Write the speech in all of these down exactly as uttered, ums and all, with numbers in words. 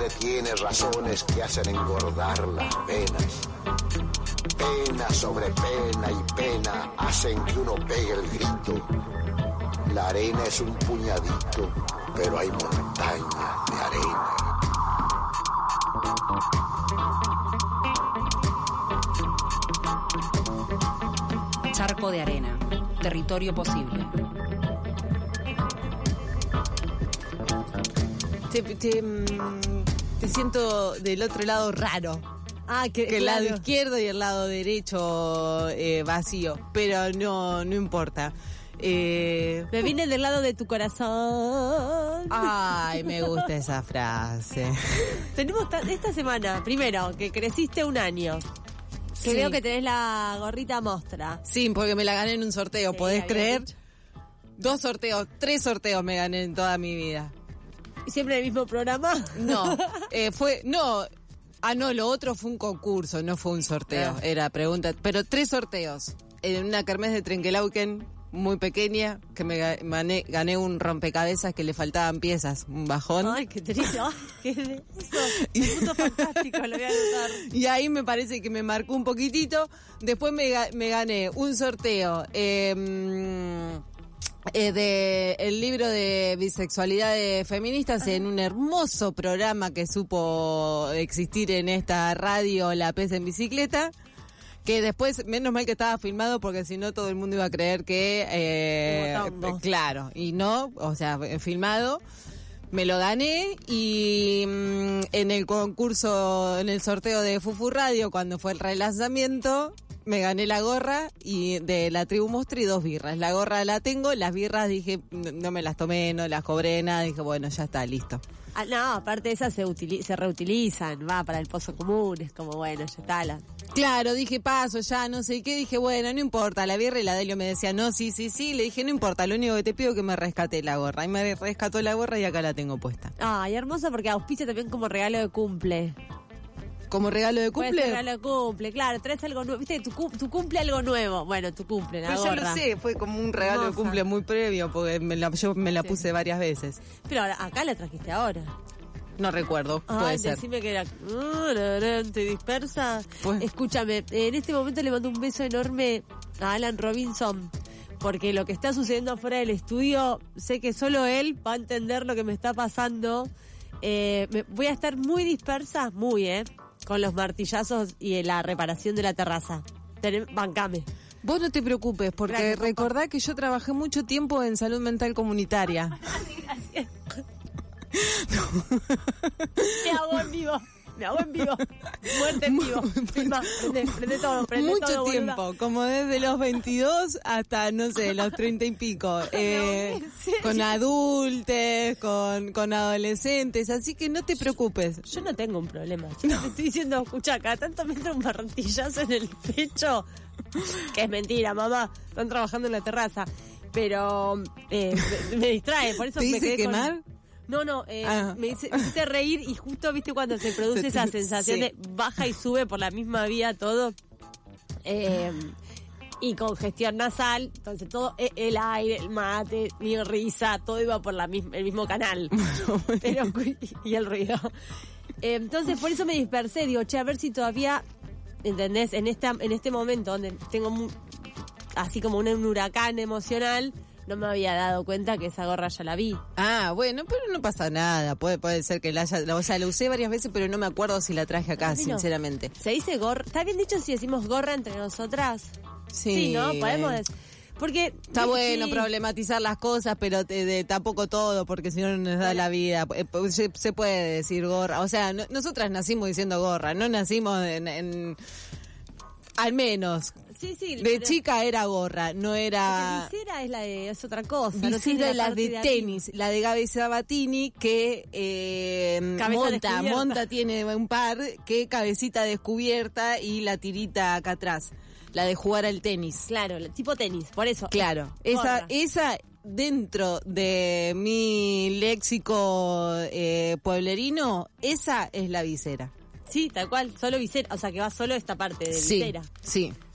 madre tiene razones que hacen engordar las penas. Pena sobre pena y pena hacen que uno pegue el grito. La arena es un puñadito, pero hay montañas de arena. Charco de arena, territorio posible. Te, te, te siento del otro lado raro. Ah, que, que el claro. lado izquierdo y el lado derecho eh, vacío, pero no, no importa. Eh, Me vine del lado de tu corazón. Ay, me gusta esa frase. Tenemos ta- esta semana, primero, que creciste un año. Que Sí. veo que tenés la gorrita mostra. Sí, porque me la gané en un sorteo, Sí, ¿podés habías creer? dicho. Dos sorteos, tres sorteos me gané en toda mi vida. ¿Siempre el mismo programa? No, eh, fue, no, ah no, lo otro fue un concurso, no fue un sorteo, Ah. era pregunta, pero tres sorteos, en una kermés de Trenquelauquen, muy pequeña, que me ga- gané, gané un rompecabezas que le faltaban piezas, un bajón. Ay, qué triste. Ay, qué de eso. Un punto fantástico, lo voy a anotar. Y ahí me parece que me marcó un poquitito. Después me, ga- me gané un sorteo eh, eh, de el libro de bisexualidades feministas en un hermoso programa que supo existir en esta radio, La Pez en Bicicleta. Que después, menos mal que estaba filmado, porque si no todo el mundo iba a creer que... Eh, Como tonto. claro, y no, o sea, filmado. Me lo gané y mm, en el concurso, en el sorteo de Fufu Radio, cuando fue el relanzamiento, me gané la gorra y de la tribu Mostri dos birras. La gorra la tengo, las birras dije, no no me las tomé, no las cobré, nada, dije, bueno, ya está, listo. Ah, no, aparte de esas se, utili- se reutilizan, va para el pozo común, es como, bueno, ya está. La... Claro, dije, paso ya, no sé qué, dije, bueno, no importa, la birra y la Delio me decía, no, sí, sí, sí, le dije, no importa, lo único que te pido es que me rescate la gorra. Y me rescató la gorra y acá la tengo puesta. Ay, hermosa porque auspicia también como regalo de cumple. ¿Como regalo de Puede cumple? ser regalo de cumple, claro, traes algo nuevo. Viste, tu, cu- tu cumple algo nuevo. Bueno, tu cumple, la Pero ya gorra. lo sé, fue como un regalo de Hermosa. cumple muy previo, porque me la, yo me la Sí. puse varias veces. Pero ahora, acá la trajiste ahora. No recuerdo, puede Ay, ser. decime que era... Uh, na, na, estoy dispersa. Pues- Escúchame, en este momento le mando un beso enorme a Alan Robinson, porque lo que está sucediendo afuera del estudio, sé que solo él va a entender lo que me está pasando. Eh, me- voy a estar muy dispersa, muy, ¿eh? Con los martillazos y la reparación de la terraza. Tenem- bancame. Vos no te preocupes, porque Gracias, papá. recordá que yo trabajé mucho tiempo en salud mental comunitaria. Gracias. Me hago en vivo. Me hago en vivo. Muerte en vivo. Filma, prende, prende todo, prende Mucho todo, boluda. tiempo, como desde los veintidós hasta, no sé, los treinta y pico. Eh, ¿en serio? con adultos, con, con adolescentes, así que no te preocupes. Yo no tengo un problema. Yo te estoy diciendo, escucha, acá tanto me entra un martillazo en el pecho. Que es mentira, mamá. Están trabajando en la terraza. Pero eh, me, me distrae, por eso ¿Te me hice quedé con- quemar? No, no, eh, Ah. me, hice, me hiciste reír y justo, viste, cuando se produce Se te- esa sensación sí. de baja y sube por la misma vía todo. Eh, y congestión nasal, entonces todo, eh, el aire, el mate, mi risa, todo iba por la misma, el mismo canal. Pero, y el ruido. Eh, entonces, por eso me dispersé, digo, che, a ver si todavía, ¿entendés? En esta, en este momento donde tengo mu- así como un, un huracán emocional, no me había dado cuenta que esa gorra ya la vi. Ah, bueno, pero no pasa nada. Puede, puede ser que la haya, la- o sea, la usé varias veces, pero no me acuerdo si la traje acá, ¿En serio? sinceramente. ¿Se dice gorra? ¿Está bien dicho si decimos gorra entre nosotras? Sí. ¿no? Podemos decir. Porque... Está bueno sí. problematizar las cosas, pero te- de, tampoco todo, porque si no no nos da la vida. Eh, pues, Se, se puede decir gorra. O sea, no- nosotras nacimos diciendo gorra, no nacimos en... en- al menos. Sí, sí. De pero- chica era gorra, no era... Porque visera es, la de, es otra cosa. no Visera tiene es la parte de arriba. tenis, la de Gaby Sabatini, que eh, Cabeza monta, descubierta. monta tiene un par, que cabecita descubierta y la tirita acá atrás, la de jugar al tenis. Claro, tipo tenis, por eso. Claro, esa, Gorra. esa dentro de mi léxico eh, pueblerino, esa es la visera. Sí, tal cual, solo visera, o sea que va solo esta parte de Sí, visera. sí.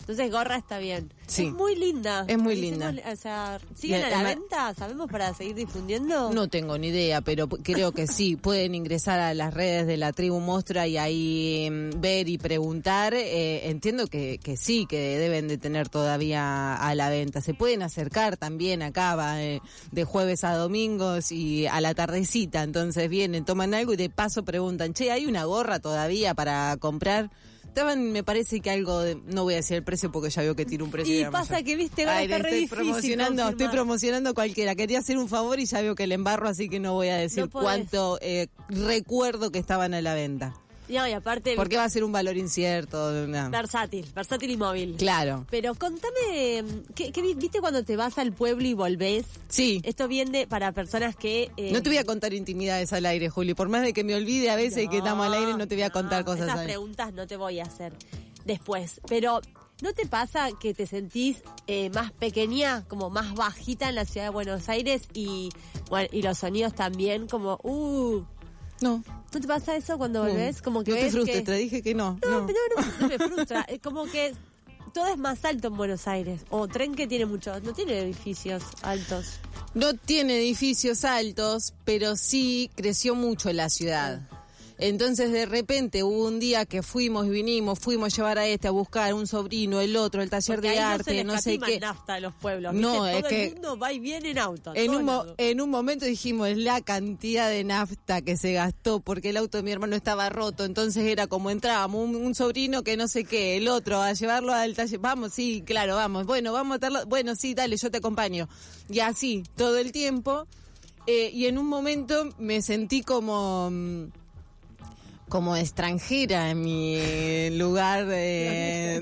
Entonces gorra está bien. Sí. Es muy linda. Es muy Hicimos- linda. O sea, ¿siguen Me- a la me- venta? ¿Sabemos para seguir difundiendo? No tengo ni idea, pero p- creo que sí. Pueden ingresar a las redes de la Tribu Mostra y ahí mm, ver y preguntar. Eh, entiendo que, que sí, que deben de tener todavía a la venta. Se pueden acercar también acá va, eh, de jueves a domingos y a la tardecita. Entonces vienen, toman algo y de paso preguntan, che, ¿hay una gorra todavía para comprar? Estaban, me parece que algo de, no voy a decir el precio porque ya veo que tiro un precio. Y de la pasa mayor. que, viste, ahora Ay, está re estoy difícil promocionando, estoy confirmar. promocionando cualquiera. Quería hacer un favor y ya veo que le embarro, así que no voy a decir No podés. cuánto eh, recuerdo que estaban a la venta. No, y aparte, Porque va a ser un valor incierto. no. versátil, versátil y móvil. Claro. Pero contame, ¿qué, qué vi- viste cuando te vas al pueblo y volvés? Sí. Esto viene para personas que... eh, No te voy a contar intimidades al aire, Juli. Por más de que me olvide a veces no, que estamos al aire, no te voy a contar no, cosas. Esas al- preguntas no te voy a hacer después. Pero, ¿no te pasa que te sentís eh, más pequeña, como más bajita en la ciudad de Buenos Aires y, bueno, y los sonidos también como, uh... No. ¿No te pasa eso cuando volvés? Como que no te ves frustres, que... te dije que no. No, no. pero no, no me frustra. Es como que todo es más alto en Buenos Aires. O tren que tiene muchos, no tiene edificios altos. No tiene edificios altos, pero sí creció mucho la ciudad. Entonces de repente hubo un día que fuimos y vinimos, fuimos a llevar a este a buscar un sobrino, el otro, el taller Porque de ahí arte, no no, se sé le qué. escatima nafta a los pueblos. No, ¿viste? es Todo que el mundo va y viene en auto. a En todos un, mo- lados. en un momento dijimos la cantidad de nafta que se gastó porque el auto de mi hermano estaba roto, entonces era como entrábamos, un, un sobrino que no sé qué, el otro a llevarlo al taller, vamos, sí, claro, vamos, bueno, vamos a meterlo, bueno, sí, dale, yo te acompaño. Y así, todo el tiempo, eh, y en un momento me sentí como... mm, como extranjera en mi lugar de,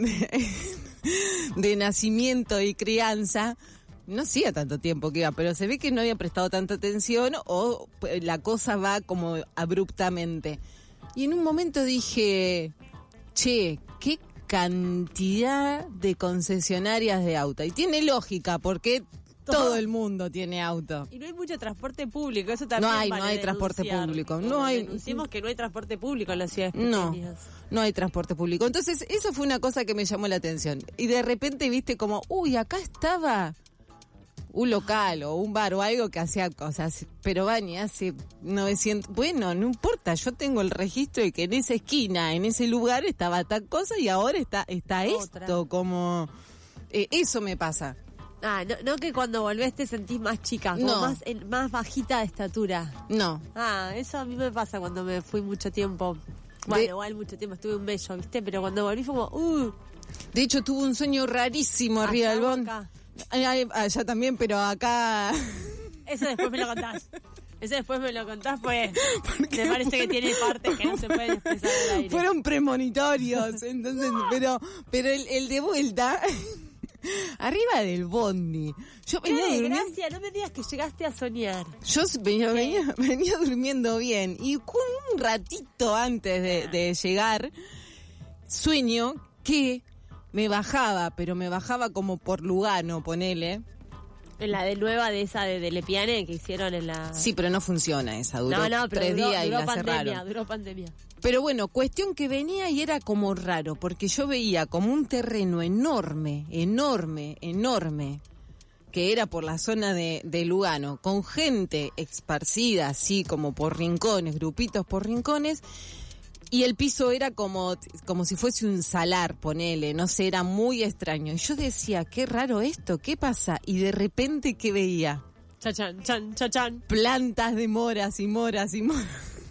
de, de nacimiento y crianza. No hacía tanto tiempo que iba, pero se ve que no había prestado tanta atención o pues, la cosa va como abruptamente. Y en un momento dije, che, qué cantidad de concesionarias de auto. Y tiene lógica, porque todo el mundo tiene auto. Y no hay mucho transporte público, eso también No hay, vale no hay transporte denunciar. público, Como no hay- Denunciemos que no hay transporte público en las ciudades No, pequeñas. no hay transporte público. Entonces, eso fue una cosa que me llamó la atención. Y de repente viste como, uy, acá estaba un local o un bar o algo que hacía cosas, pero Bani hace novecientos, bueno, no importa, yo tengo el registro de que en esa esquina, en ese lugar estaba tal cosa y ahora está está Otra. esto, como eh, eso me pasa. Ah, no, no que cuando volvés te sentís más chica, como No. más, en- más bajita de estatura. No, Ah, eso a mí me pasa cuando me fui mucho tiempo. Bueno, De- igual mucho tiempo, estuve un bello, ¿viste? Pero cuando volví fue como, uh, de hecho tuve un sueño rarísimo arriba allá del o bon. acá. Ay, ay, allá también, pero acá Eso después me lo contás. Eso después me lo contás, pues me parece que tiene partes que no se pueden expresar al aire. fueron premonitorios, entonces, pero pero el, el de vuelta arriba del bondi. Yo ¡Qué venía durmiendo, desgracia! No me digas que llegaste a soñar. yo venía, venía, venía durmiendo bien y con un ratito antes de, de llegar sueño que me bajaba, pero me bajaba como por Lugano, ponele. En la de nueva de esa de, de Lepiane que hicieron en la... Sí, pero no funciona esa, duró no, no, pero tres duró, días y duró la pandemia, cerraron. duró pandemia. Pero bueno, cuestión que venía y era como raro, porque yo veía como un terreno enorme, enorme, enorme, que era por la zona de, de Lugano, con gente esparcida así como por rincones, grupitos por rincones, y el piso era como, como si fuese un salar, ponele, no sé, era muy extraño. Y yo decía, qué raro esto, ¿qué pasa? Y de repente, ¿qué veía? Chachan, chan, chachan. Plantas de moras y moras y moras.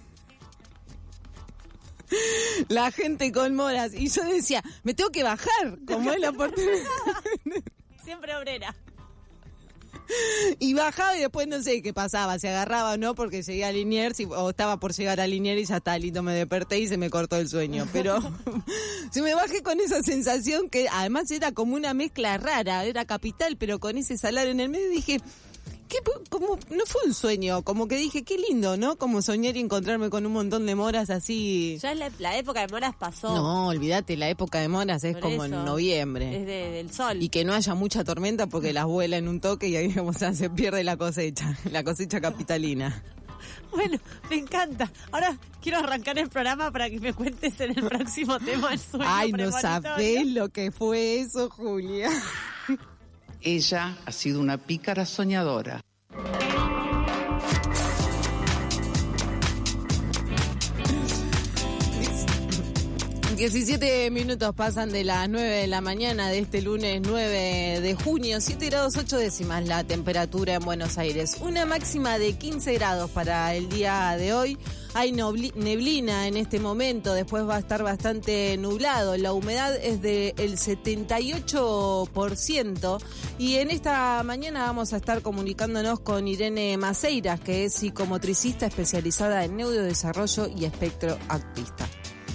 La gente con moras. Y yo decía, me tengo que bajar, como es la oportunidad. Siempre obrera. Y bajaba y después no sé qué pasaba, se agarraba o no, porque llegué a Liniers y- o estaba por llegar a Liniers y ya está, listo, me desperté y se me cortó el sueño. Pero se me bajé con esa sensación que además era como una mezcla rara, era capital, pero con ese salario en el medio y dije... ¿Qué, como, no fue un sueño, como que dije, qué lindo, ¿no? Como soñar y encontrarme con un montón de moras así. Ya es la, la época de moras pasó. No, olvídate, la época de moras es Por como eso. en noviembre. Es de- del sol. Y que no haya mucha tormenta porque las vuela en un toque y ahí o sea, se pierde la cosecha, la cosecha capitalina. Bueno, me encanta. Ahora quiero arrancar el programa para que me cuentes en el próximo tema el sueño Ay, no premonitorio. sabés lo que fue eso, Julia. Ella ha sido una pícara soñadora. diecisiete minutos pasan de las nueve de la mañana de este lunes nueve de junio, siete grados ocho décimas la temperatura en Buenos Aires. Una máxima de quince grados para el día de hoy. Hay neblina en este momento, después va a estar bastante nublado. La humedad es del setenta y ocho por ciento y en esta mañana vamos a estar comunicándonos con Irene Maceiras, que es psicomotricista especializada en neurodesarrollo y espectro autista.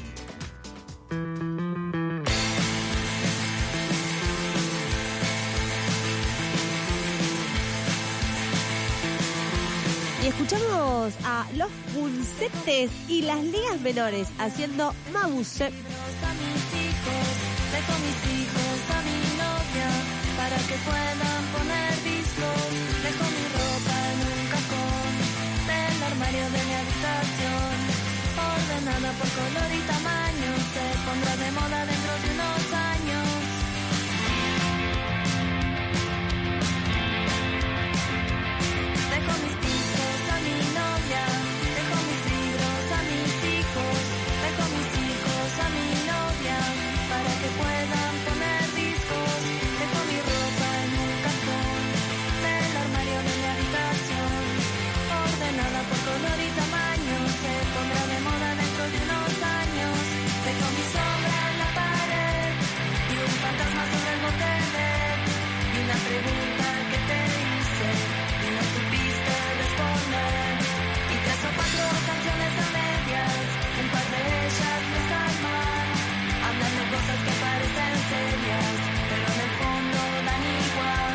Y escuchamos a Los Pulsetes y las Ligas Menores haciendo Mabuse. A mis hijos, dejo mis hijos a mi novia para que puedan poner discos. Dejo mi ropa en un cajón del armario de mi habitación, ordenada por color y tamaño. Se pondrá de moda dentro de unos años. Dejo mis discos a mi novia, dejo mis libros a mis hijos, dejo mis hijos a mi novia para que puedan poner discos. Dejo mi ropa en un cajón del armario de mi habitación, ordenada por color y tamaño. Se pondrá de moda dentro de unos años. Dejo mi sombra en la pared y un fantasma sobre el bote de y una pregunta que te hice y no supiste responder. Y tres o cuatro canciones a medias, un par de ellas no están mal, hablan de cosas que parecen serias, pero en el fondo dan igual.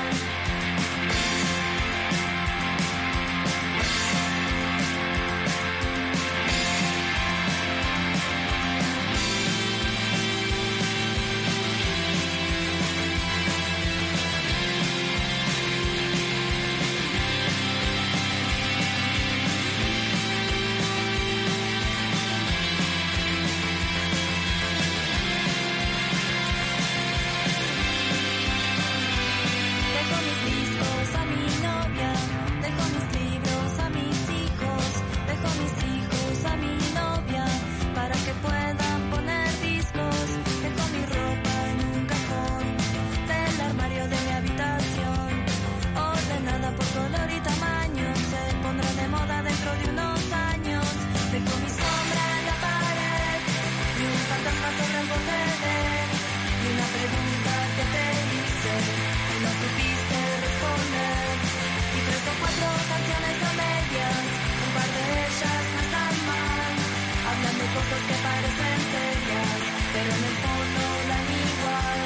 Dejo mis discos a mi novia, dejo mis libros a mis hijos, dejo mis hijos a mi novia para que puedan poner discos. Dejo mi ropa en un cajón del armario de mi habitación, ordenada por color y tamaño. Se pondrá de moda dentro de unos años. Dejo mi sombra en la pared y un fantasma sobre el borde de y una pregunta que te hice y no supiste responder. Y tres o cuatro canciones a medias, un par de ellas no están mal, hablan de cosas que parecen serias, pero en el fondo dan igual.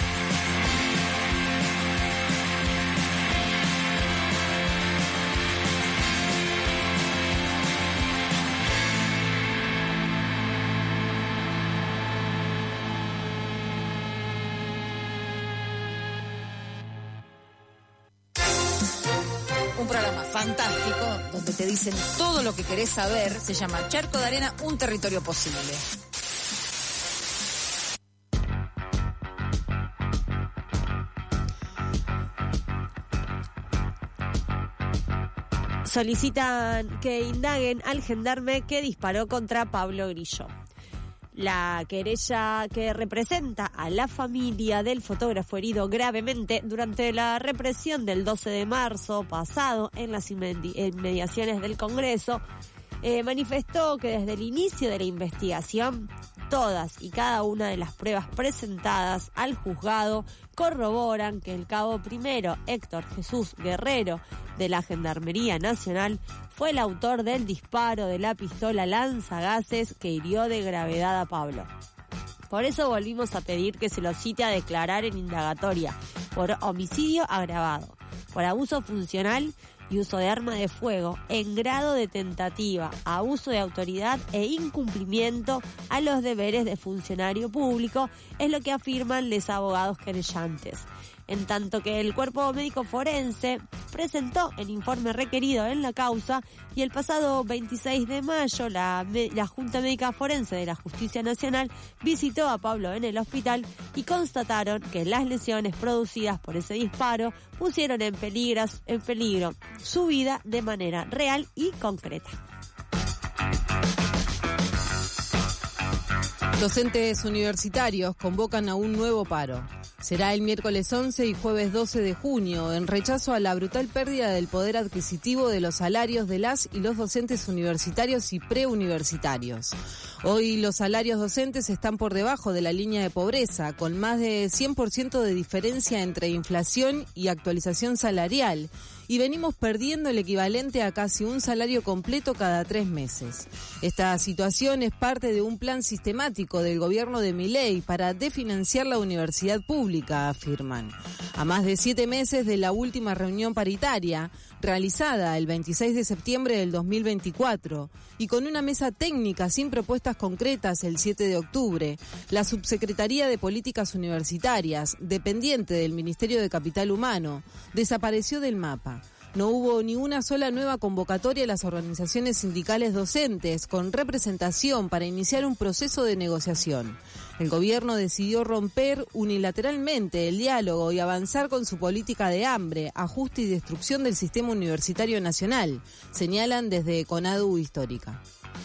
Un programa fantástico donde te dicen todo lo que querés saber. Se llama Charco de Arena, un territorio posible. Solicitan que indaguen al gendarme que disparó contra Pablo Grillo. La querella que representa a la familia del fotógrafo herido gravemente durante la represión del doce de marzo pasado en las inmediaciones del Congreso eh, manifestó que desde el inicio de la investigación todas y cada una de las pruebas presentadas al juzgado corroboran que el cabo primero Héctor Jesús Guerrero de la Gendarmería Nacional fue el autor del disparo de la pistola lanzagases que hirió de gravedad a Pablo. Por eso volvimos a pedir que se lo cite a declarar en indagatoria por homicidio agravado, por abuso funcional y uso de arma de fuego en grado de tentativa, abuso de autoridad e incumplimiento a los deberes de funcionario público, es lo que afirman los abogados querellantes. En tanto que el cuerpo médico forense presentó el informe requerido en la causa y el pasado veintiséis de mayo la, la Junta Médica Forense de la Justicia Nacional visitó a Pablo en el hospital y constataron que las lesiones producidas por ese disparo pusieron en peligro, en peligro su vida de manera real y concreta. Docentes universitarios convocan a un nuevo paro. Será el miércoles once y jueves doce de junio, en rechazo a la brutal pérdida del poder adquisitivo de los salarios de las y los docentes universitarios y preuniversitarios. Hoy los salarios docentes están por debajo de la línea de pobreza, con más de cien por ciento de diferencia entre inflación y actualización salarial. Y venimos perdiendo el equivalente a casi un salario completo cada tres meses. Esta situación es parte de un plan sistemático del gobierno de Milei para desfinanciar la universidad pública, afirman. A más de siete meses de la última reunión paritaria, realizada el veintiséis de septiembre del dos mil veinticuatro, y con una mesa técnica sin propuestas concretas el siete de octubre, la Subsecretaría de Políticas Universitarias, dependiente del Ministerio de Capital Humano, desapareció del mapa. No hubo ni una sola nueva convocatoria a las organizaciones sindicales docentes con representación para iniciar un proceso de negociación. El gobierno decidió romper unilateralmente el diálogo y avanzar con su política de hambre, ajuste y destrucción del sistema universitario nacional, señalan desde CONADU Histórica.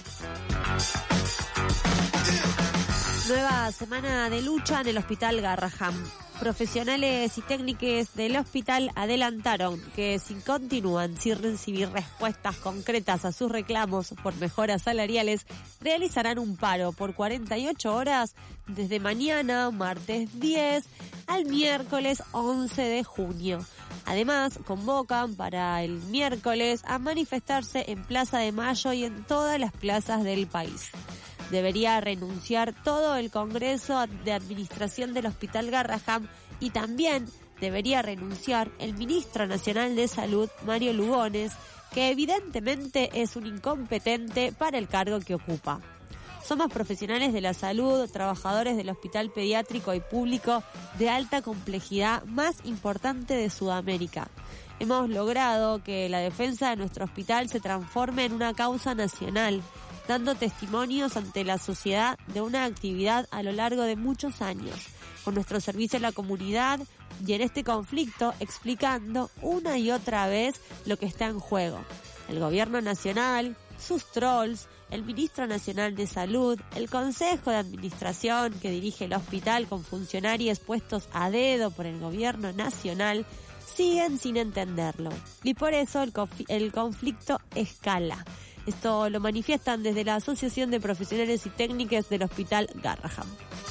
Nueva semana de lucha en el Hospital Garrahan. Profesionales y técnicos del hospital adelantaron que si continúan sin recibir respuestas concretas a sus reclamos por mejoras salariales, realizarán un paro por cuarenta y ocho horas desde mañana, martes diez, al miércoles once de junio. Además, convocan para el miércoles a manifestarse en Plaza de Mayo y en todas las plazas del país. Debería renunciar todo el Congreso de Administración del Hospital Garrahan y también debería renunciar el Ministro Nacional de Salud, Mario Lugones, que evidentemente es un incompetente para el cargo que ocupa. Somos profesionales de la salud, trabajadores del hospital pediátrico y público de alta complejidad más importante de Sudamérica. Hemos logrado que la defensa de nuestro hospital se transforme en una causa nacional, dando testimonios ante la sociedad de una actividad a lo largo de muchos años, con nuestro servicio a la comunidad y en este conflicto explicando una y otra vez lo que está en juego. El gobierno nacional, sus trolls, el ministro nacional de salud, el consejo de administración que dirige el hospital con funcionarios puestos a dedo por el gobierno nacional, siguen sin entenderlo. Y por eso el, conf- el conflicto escala. Esto lo manifiestan desde la Asociación de Profesionales y Técnicos del Hospital Garrahan.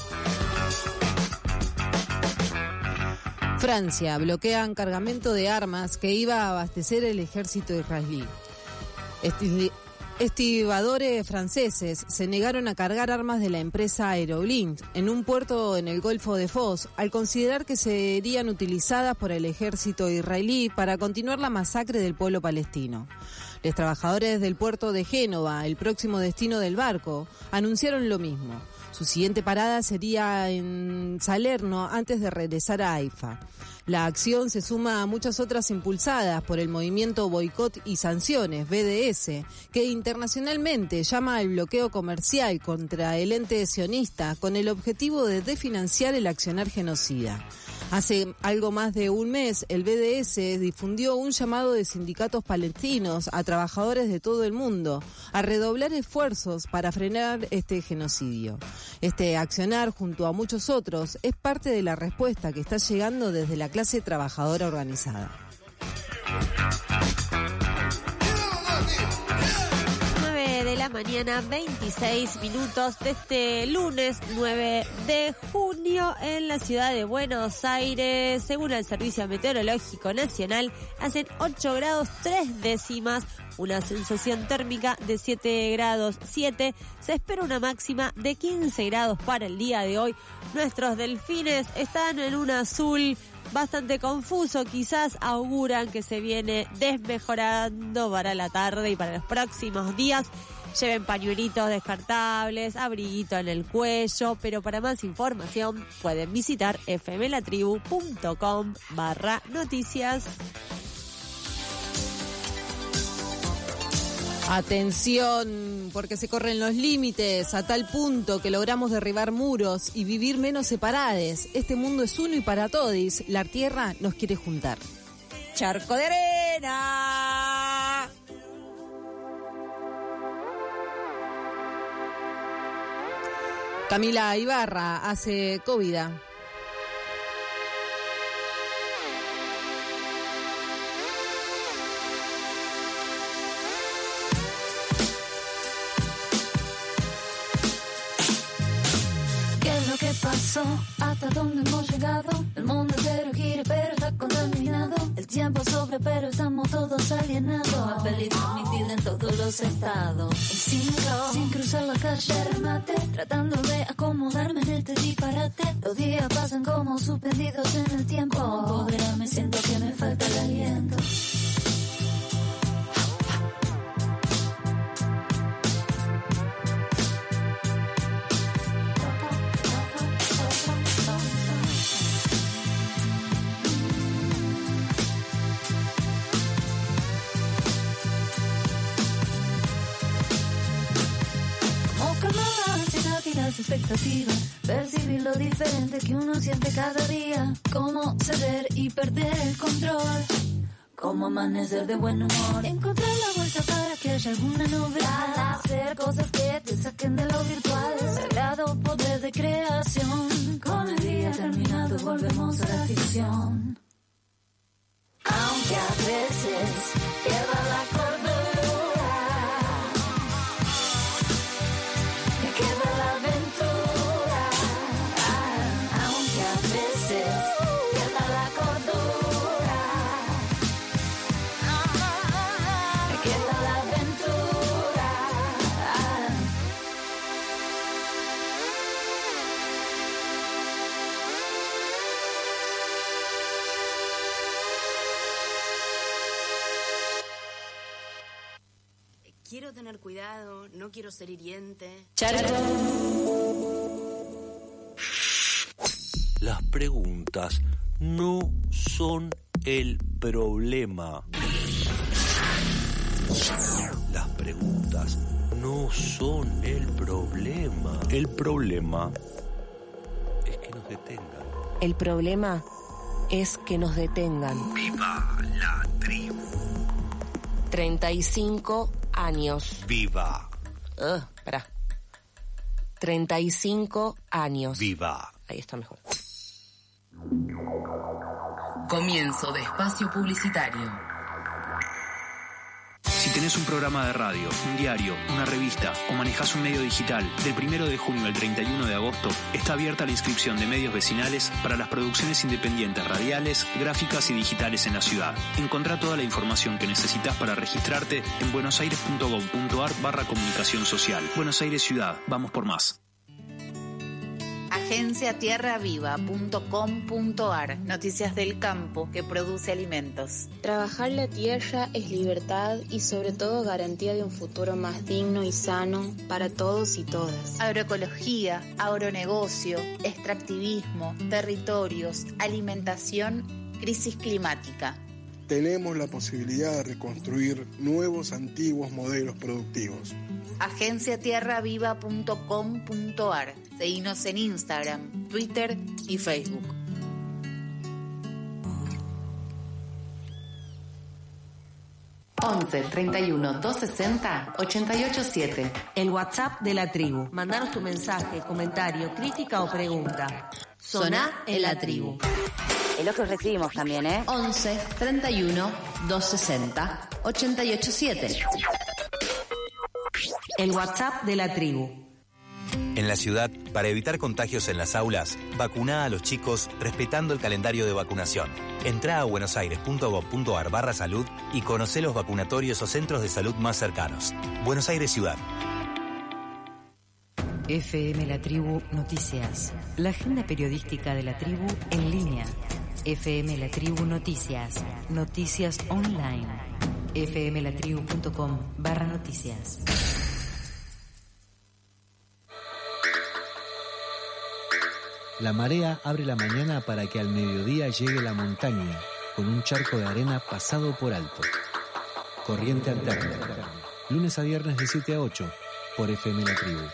Francia bloquean cargamento de armas que iba a abastecer el ejército israelí. Esti- Estibadores franceses se negaron a cargar armas de la empresa Aerolink en un puerto en el Golfo de Fos al considerar que serían utilizadas por el ejército israelí para continuar la masacre del pueblo palestino. Los trabajadores del puerto de Génova, el próximo destino del barco, anunciaron lo mismo. Su siguiente parada sería en Salerno antes de regresar a Haifa. La acción se suma a muchas otras impulsadas por el movimiento Boicot y Sanciones, B D S, que internacionalmente llama al bloqueo comercial contra el ente sionista con el objetivo de desfinanciar el accionar genocida. Hace algo más de un mes, el B D S difundió un llamado de sindicatos palestinos a trabajadores de todo el mundo a redoblar esfuerzos para frenar este genocidio. Este accionar, junto a muchos otros, es parte de la respuesta que está llegando desde la clase trabajadora organizada. De la mañana, veintiséis minutos de este lunes nueve de junio en la ciudad de Buenos Aires. Según el Servicio Meteorológico Nacional, hacen ocho grados tres décimas, una sensación térmica de siete grados siete. Se espera una máxima de quince grados para el día de hoy. Nuestros delfines están en un azul bastante confuso, quizás auguran que se viene desmejorando para la tarde y para los próximos días. Lleven pañuelitos descartables, abriguito en el cuello, pero para más información pueden visitar fmlatribu punto com barra noticias. Atención, porque se corren los límites a tal punto que logramos derribar muros y vivir menos separades. Este mundo es uno y para todos. La tierra nos quiere juntar. Charco de arena. Camila Ibarra hace COVID. ¿Qué pasó? ¿Hasta dónde hemos llegado? El mundo entero gira pero está contaminado. El tiempo sobra pero estamos todos alienados. A peligro transmitida en todos los estados. Y sin, sin cruzar la calle remate, tratando de acomodarme en este disparate. Los días pasan como suspendidos en el tiempo. Como apoderarme siento que me falta el aliento. Expectativas, percibir lo diferente que uno siente cada día, cómo ceder y perder el control, cómo amanecer de buen humor, encontrar la vuelta para que haya alguna novedad, hacer cosas que te saquen de lo virtual, sagrado poder de creación, con el día terminado volvemos a la ficción, aunque a veces pierda la cordura. Quiero tener cuidado, no quiero ser hiriente. Las preguntas no son el problema. Las preguntas no son el problema. El problema es que nos detengan. El problema es que nos detengan. ¡Viva la tribu! treinta y cinco años. ¡Viva! Uh, espera. treinta y cinco años. ¡Viva! Ahí está mejor. Comienzo de espacio publicitario. Si tenés un programa de radio, un diario, una revista o manejás un medio digital, del primero de junio al treinta y uno de agosto está abierta la inscripción de medios vecinales para las producciones independientes radiales, gráficas y digitales en la ciudad. Encontrá toda la información que necesitas para registrarte en buenosaires.gov.ar barra comunicación social. Buenos Aires Ciudad, vamos por más. agencia tierra viva punto com punto ar, noticias del campo que produce alimentos. Trabajar la tierra es libertad y sobre todo garantía de un futuro más digno y sano para todos y todas. Agroecología, agronegocio, extractivismo, territorios, alimentación, crisis climática. Tenemos la posibilidad de reconstruir nuevos antiguos modelos productivos. agencia tierra viva punto com punto ar. Seguinos en Instagram, Twitter y Facebook. once, treinta y uno, doscientos sesenta, ochenta y ocho siete. El WhatsApp de la tribu. Mandanos tu mensaje, comentario, crítica o pregunta. Soná en la tribu. Es lo que recibimos también, ¿eh? once, treinta y uno, doscientos sesenta, ochenta y ocho siete. El WhatsApp de la tribu. En la ciudad, para evitar contagios en las aulas, vacuná a los chicos respetando el calendario de vacunación. Entrá a buenosaires.gov.ar barra salud y conocé los vacunatorios o centros de salud más cercanos. Buenos Aires Ciudad. F M La Tribu Noticias. La agenda periodística de la tribu en línea. F M La Tribu Noticias. Noticias online. f m la tribu punto com barra noticias. La marea abre la mañana para que al mediodía llegue la montaña, con un charco de arena pasado por alto. Corriente alterna. lunes a viernes de siete a ocho, por F M La Tribu.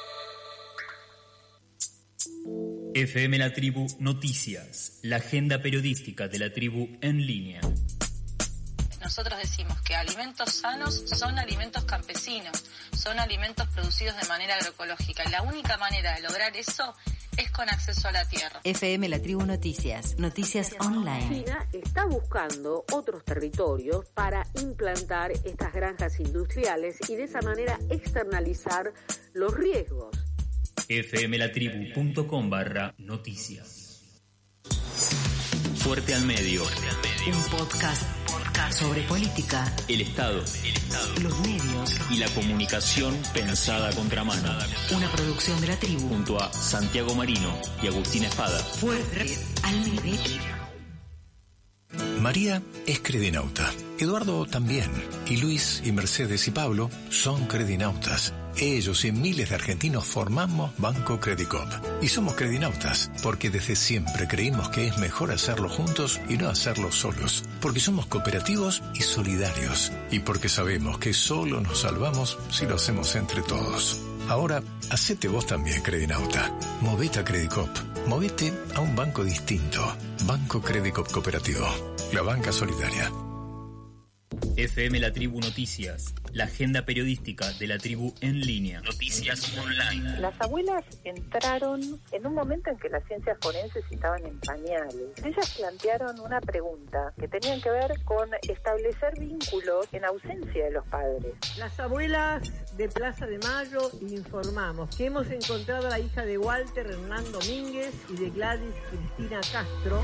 F M La Tribu Noticias, la agenda periodística de la tribu en línea. Nosotros decimos que alimentos sanos son alimentos campesinos, son alimentos producidos de manera agroecológica y la única manera de lograr eso es con acceso a la tierra. F M La Tribu Noticias, noticias online. China está buscando otros territorios para implantar estas granjas industriales y de esa manera externalizar los riesgos. fmlatribu.com barra noticias. Fuerte al medio. Un podcast, podcast sobre política, El Estado, el Estado, los medios y la comunicación pensada a contramano. Una producción de la tribu. Junto a Santiago Marino y Agustín Espada. Fuerte al medio. María es credinauta, Eduardo también, y Luis y Mercedes y Pablo son credinautas. Ellos y miles de argentinos formamos Banco Credicop. Y somos credinautas porque desde siempre creímos que es mejor hacerlo juntos y no hacerlo solos. Porque somos cooperativos y solidarios. Y porque sabemos que solo nos salvamos si lo hacemos entre todos. Ahora, hacete vos también, credinauta. Movete a Credicop. Movete a un banco distinto. Banco Credicop Cooperativo. La banca solidaria. F M La Tribu Noticias, la agenda periodística de la tribu en línea. Noticias online. Las abuelas entraron en un momento en que las ciencias forenses estaban en pañales. Ellas plantearon una pregunta que tenían que ver con establecer vínculos en ausencia de los padres. Las abuelas de Plaza de Mayo informamos que hemos encontrado a la hija de Walter Hernán Domínguez y de Gladys Cristina Castro.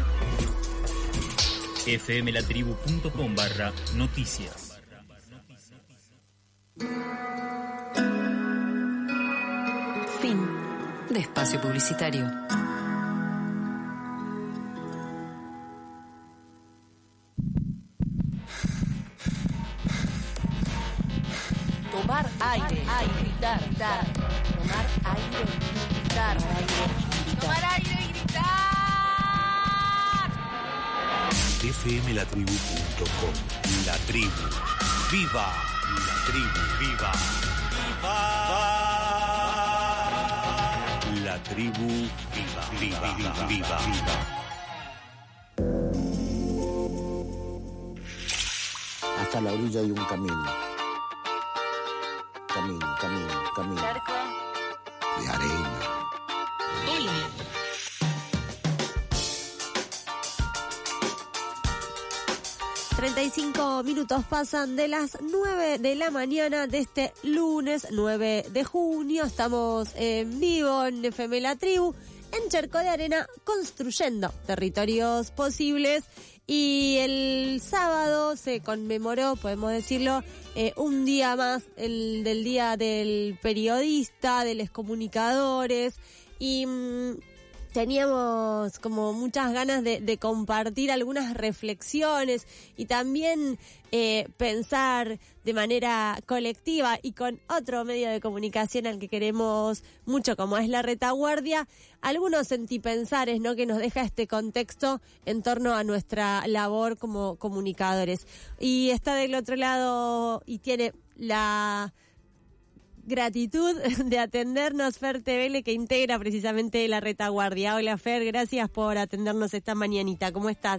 fmlatribu.com barra noticias. Fin de espacio publicitario. Tomar aire, aire, gritar, gritar. Tomar aire y gritar, aire. Tomar aire y gritar. fmlatribu punto com. La tribu. ¡Viva! La tribu, viva. ¡Viva! La tribu, viva, viva, viva, viva, viva. Hasta la orilla hay un camino. Camino, camino, camino. Charco. De arena. Hola. treinta y cinco minutos pasan de las nueve de la mañana de este lunes nueve de junio. Estamos en vivo en F M La Tribu, en Charco de Arena, construyendo territorios posibles. Y el sábado se conmemoró, podemos decirlo, eh, un día más el del Día del Periodista, de los comunicadores. Y mmm, teníamos como muchas ganas de, de compartir algunas reflexiones y también eh, pensar de manera colectiva y con otro medio de comunicación al que queremos mucho, como es La Retaguardia, algunos sentipensares, ¿no?, que nos deja este contexto en torno a nuestra labor como comunicadores. Y está del otro lado y tiene la gratitud de atendernos Fer Tevele, que integra precisamente La Retaguardia. Hola Fer, gracias por atendernos esta mañanita. ¿Cómo estás?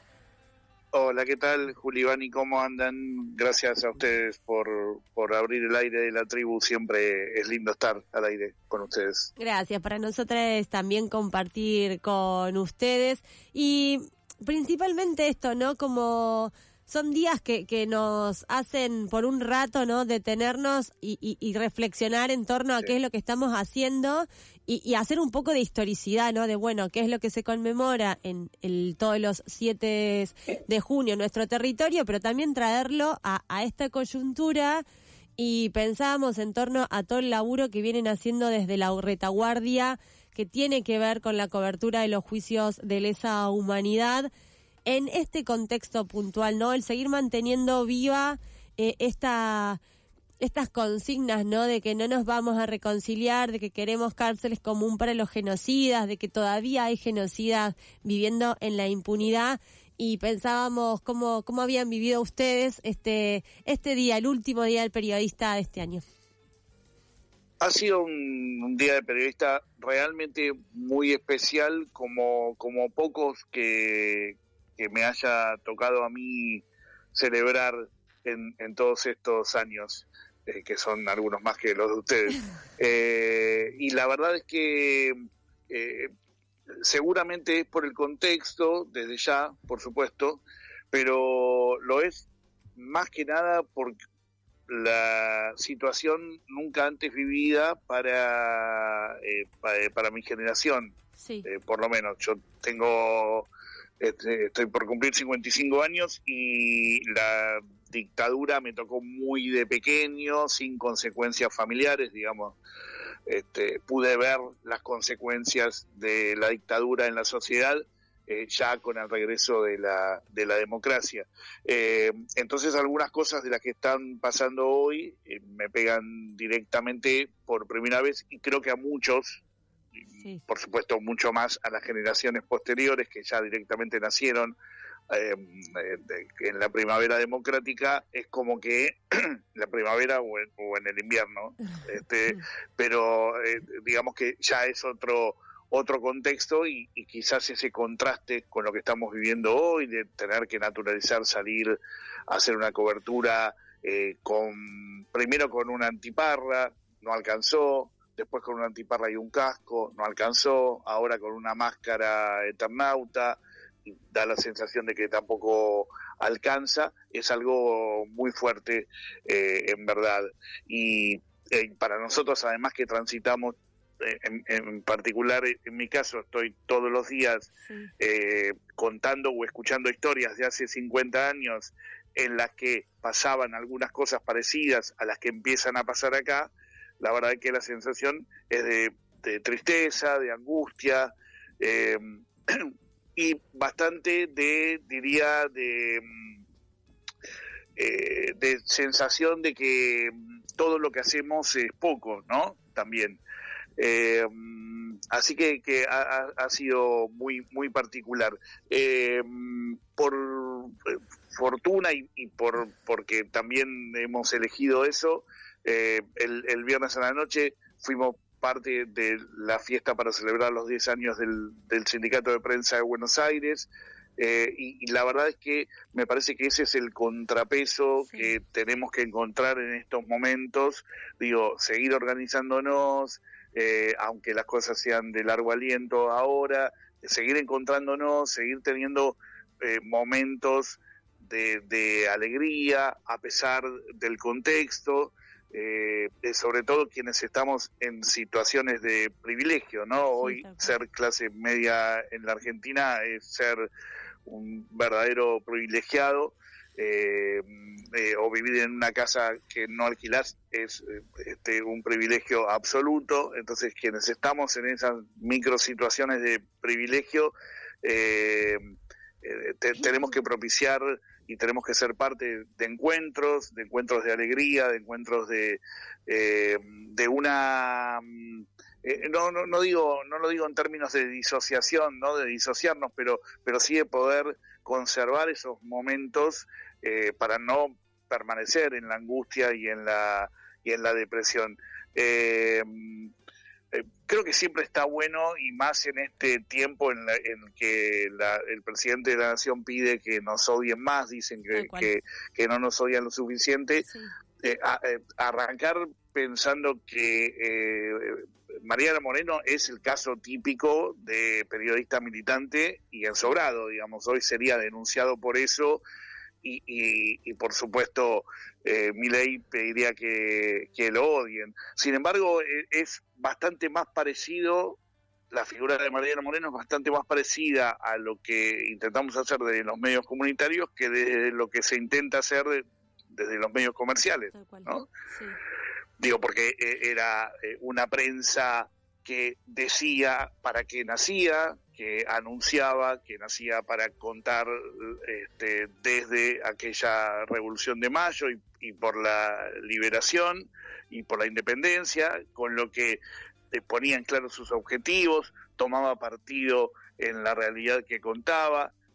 Hola, ¿qué tal, Juli, Vani? ¿Cómo andan? Gracias a ustedes por, por abrir el aire de la tribu. Siempre es lindo estar al aire con ustedes. Gracias, para nosotras es también compartir con ustedes. Y principalmente esto, ¿no? Como son días que, que nos hacen por un rato, ¿no?, detenernos y, y, y reflexionar en torno a sí. qué es lo que estamos haciendo y, y hacer un poco de historicidad, ¿no?, de bueno, qué es lo que se conmemora en el, todos los siete de junio en nuestro territorio, pero también traerlo a, a esta coyuntura. Y pensábamos en torno a todo el laburo que vienen haciendo desde La Retaguardia, que tiene que ver con la cobertura de los juicios de lesa humanidad, en este contexto puntual, ¿no? El seguir manteniendo viva eh, esta, estas consignas, ¿no?, de que no nos vamos a reconciliar, de que queremos cárceles común para los genocidas, de que todavía hay genocidas viviendo en la impunidad. y pensábamos cómo, cómo habían vivido ustedes este, este día, el último día del periodista de este año. Ha sido un, un día de periodista realmente muy especial, como, como pocos que, que me haya tocado a mí celebrar en, en todos estos años, eh, que son algunos más que los de ustedes. Eh, y la verdad es que eh, seguramente es por el contexto, desde ya, por supuesto, pero lo es más que nada porque la situación nunca antes vivida para eh, para, para mi generación, sí. eh, por lo menos. Yo tengo, este, estoy por cumplir cincuenta y cinco años y la dictadura me tocó muy de pequeño, sin consecuencias familiares, digamos. Este, pude ver las consecuencias de la dictadura en la sociedad Eh, ya con el regreso de la de la democracia. Eh, entonces algunas cosas de las que están pasando hoy eh, me pegan directamente por primera vez, y creo que a muchos, sí. por supuesto mucho más a las generaciones posteriores que ya directamente nacieron eh, de, en la primavera democrática, es como que la primavera o en, o en el invierno, este, pero eh, digamos que ya es otro otro contexto y, y quizás ese contraste con lo que estamos viviendo hoy, de tener que naturalizar, salir a hacer una cobertura eh, con primero con una antiparra, no alcanzó, después con una antiparra y un casco, no alcanzó, ahora con una máscara eternauta, y da la sensación de que tampoco alcanza, es algo muy fuerte eh, en verdad. Y eh, para nosotros, además, que transitamos, En, en particular, en mi caso, estoy todos los días sí. eh, contando o escuchando historias de hace cincuenta años en las que pasaban algunas cosas parecidas a las que empiezan a pasar acá. La verdad es que la sensación es de, de tristeza, de angustia eh, y bastante de, diría, de, eh, de sensación de que todo lo que hacemos es poco, ¿no? También. Eh, así que, que ha, ha sido muy muy particular. Eh, por eh, fortuna y, y por porque también hemos elegido eso, eh, el, el viernes a la noche fuimos parte de la fiesta para celebrar los diez años del, del Sindicato de Prensa de Buenos Aires. Eh, y, y la verdad es que me parece que ese es el contrapeso sí. que tenemos que encontrar en estos momentos. Digo, seguir organizándonos, Eh, aunque las cosas sean de largo aliento ahora, seguir encontrándonos, seguir teniendo eh, momentos de, de alegría a pesar del contexto, eh, eh, sobre todo quienes estamos en situaciones de privilegio, ¿no? Hoy sí, ser clase media en la Argentina es ser un verdadero privilegiado. Eh, eh, o vivir en una casa que no alquilás es este, un privilegio absoluto. Entonces quienes estamos en esas micro situaciones de privilegio eh, eh, te, tenemos que propiciar y tenemos que ser parte de encuentros, de encuentros de alegría, de encuentros de eh, de una eh, no, no no digo no lo digo en términos de disociación, no de disociarnos, pero pero sí de poder conservar esos momentos eh, para no permanecer en la angustia y en la y en la depresión. Eh, eh, creo que siempre está bueno, y más en este tiempo en, la, en que la, el presidente de la Nación pide que nos odien más, dicen que, que, que no nos odian lo suficiente, sí. eh, a, eh, arrancar pensando que eh, Mariana Moreno es el caso típico de periodista militante y ensobrado, digamos. Hoy sería denunciado por eso y, y, y por supuesto, eh, Milei pediría que, que lo odien. Sin embargo, es bastante más parecido, la figura de Mariana Moreno es bastante más parecida a lo que intentamos hacer desde los medios comunitarios que de lo que se intenta hacer de, desde los medios comerciales, ¿no? Sí. Digo, porque eh, era eh, una prensa que decía para qué nacía, que anunciaba que nacía para contar este, desde aquella Revolución de Mayo y, y por la liberación y por la independencia, con lo que eh, ponía en claro sus objetivos, tomaba partido en la realidad que contaba,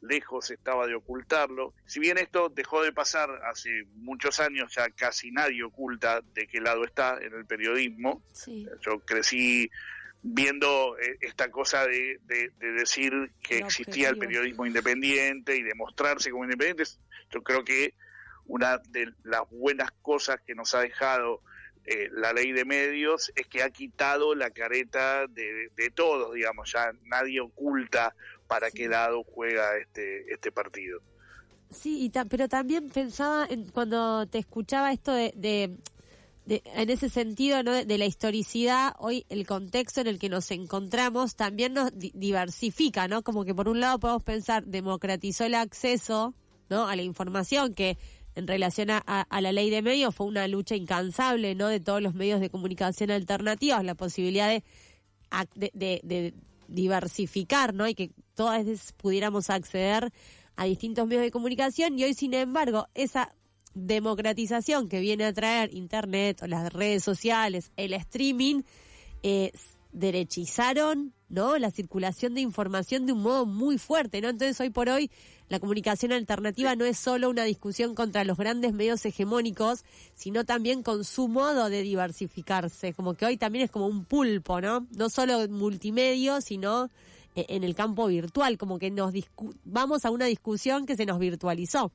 lejos estaba de ocultarlo. Si bien esto dejó de pasar hace muchos años, ya casi nadie oculta de qué lado está en el periodismo. Sí. Yo crecí viendo eh, esta cosa de, de, de decir que Lo existía objetivo. el periodismo independiente y de mostrarse como independientes. Yo creo que una de las buenas cosas que nos ha dejado eh, la ley de medios es que ha quitado la careta de, de todos, digamos, ya nadie oculta para Sí. qué lado juega este, este partido. Sí, y ta- pero también pensaba en, cuando te escuchaba esto de, de, de- en ese sentido, ¿no? de, de la historicidad, hoy el contexto en el que nos encontramos también nos di- diversifica, ¿no? Como que por un lado podemos pensar, democratizó el acceso, ¿no? a la información, que en relación a, a, a la ley de medios fue una lucha incansable, ¿no? de todos los medios de comunicación alternativos, la posibilidad de, ac- de, de, de diversificar, ¿no? y que todas pudiéramos acceder a distintos medios de comunicación, y hoy, sin embargo, esa democratización que viene a traer Internet o las redes sociales, el streaming, eh, derechizaron, ¿no? la circulación de información de un modo muy fuerte, ¿no? Entonces, hoy por hoy, la comunicación alternativa no es solo una discusión contra los grandes medios hegemónicos, sino también con su modo de diversificarse, como que hoy también es como un pulpo, ¿no? No solo multimedia, sino eh, en el campo virtual, como que nos discu- vamos a una discusión que se nos virtualizó.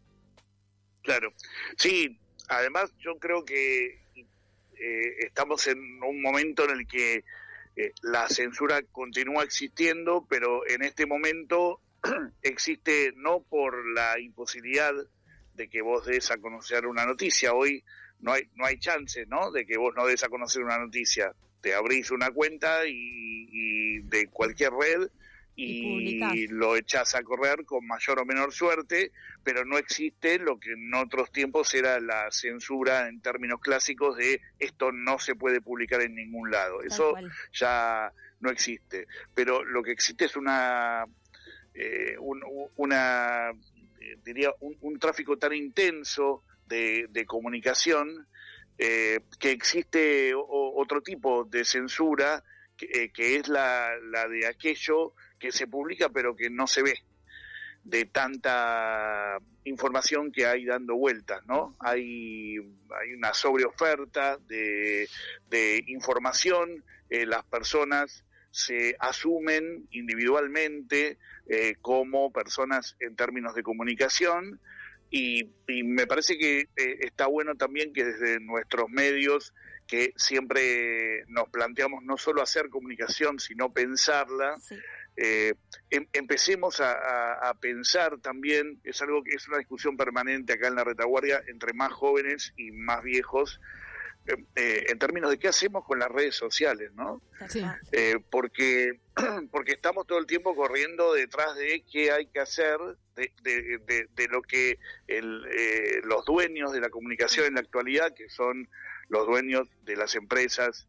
Claro, sí, además yo creo que eh, estamos en un momento en el que eh, la censura continúa existiendo, pero en este momento existe no por la imposibilidad de que vos des a conocer una noticia. Hoy no hay no hay chance, ¿no? de que vos no des a conocer una noticia. Te abrís una cuenta y, y de cualquier red y, Y y lo echás a correr con mayor o menor suerte, pero no existe lo que en otros tiempos era la censura en términos clásicos de esto no se puede publicar en ningún lado. Eso ya no existe. Pero lo que existe es una eh, un, una eh, diría un, un tráfico tan intenso de, de comunicación eh, que existe o, otro tipo de censura que, eh, que es la, la de aquello que se publica pero que no se ve, de tanta información que hay dando vueltas, ¿no? Hay, hay una sobreoferta de, de información, eh, las personas se asumen individualmente eh, como personas en términos de comunicación y, y me parece que eh, está bueno también que desde nuestros medios, que siempre nos planteamos no solo hacer comunicación, sino pensarla, sí. eh, em, empecemos a, a, a pensar también, es algo que es una discusión permanente acá en la retaguardia entre más jóvenes y más viejos, Eh, en términos de qué hacemos con las redes sociales, ¿no? Sí. Eh, porque porque estamos todo el tiempo corriendo detrás de qué hay que hacer, de, de, de, de lo que el, eh, los dueños de la comunicación en la actualidad, que son los dueños de las empresas,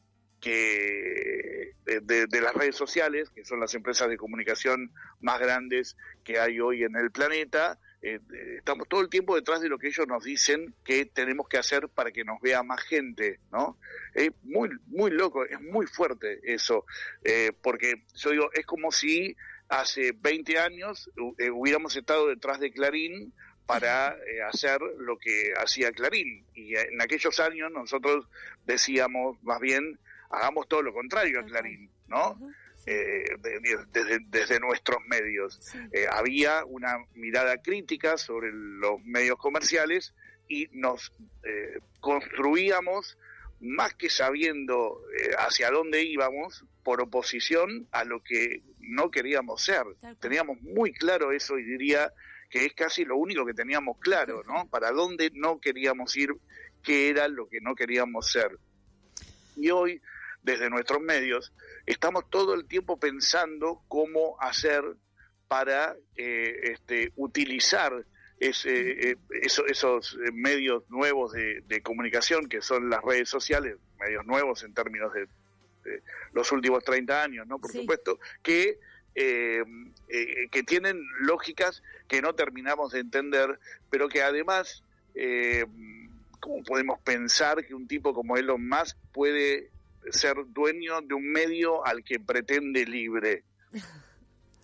que de, de las redes sociales, que son las empresas de comunicación más grandes que hay hoy en el planeta, Eh, estamos todo el tiempo detrás de lo que ellos nos dicen que tenemos que hacer para que nos vea más gente, ¿no? Es muy muy loco, es muy fuerte eso, eh, porque yo digo, es como si hace veinte años eh, hubiéramos estado detrás de Clarín para eh, hacer lo que hacía Clarín, y en aquellos años nosotros decíamos, más bien, hagamos todo lo contrario a Clarín, ¿no? Eh, de, de, desde, desde nuestros medios. Sí. Eh, había una mirada crítica sobre los medios comerciales y nos eh, construíamos, más que sabiendo eh, hacia dónde íbamos, por oposición a lo que no queríamos ser. Teníamos muy claro eso y diría que es casi lo único que teníamos claro, ¿no? Para dónde no queríamos ir, qué era lo que no queríamos ser. Y hoy, desde nuestros medios, estamos todo el tiempo pensando cómo hacer para eh, este, utilizar ese, eh, eso, esos medios nuevos de, de comunicación que son las redes sociales, medios nuevos en términos de, de los últimos treinta años, ¿no? Por sí. supuesto, que, eh, eh, que tienen lógicas que no terminamos de entender, pero que además, eh, ¿cómo podemos pensar que un tipo como Elon Musk puede ser dueño de un medio al que pretende libre?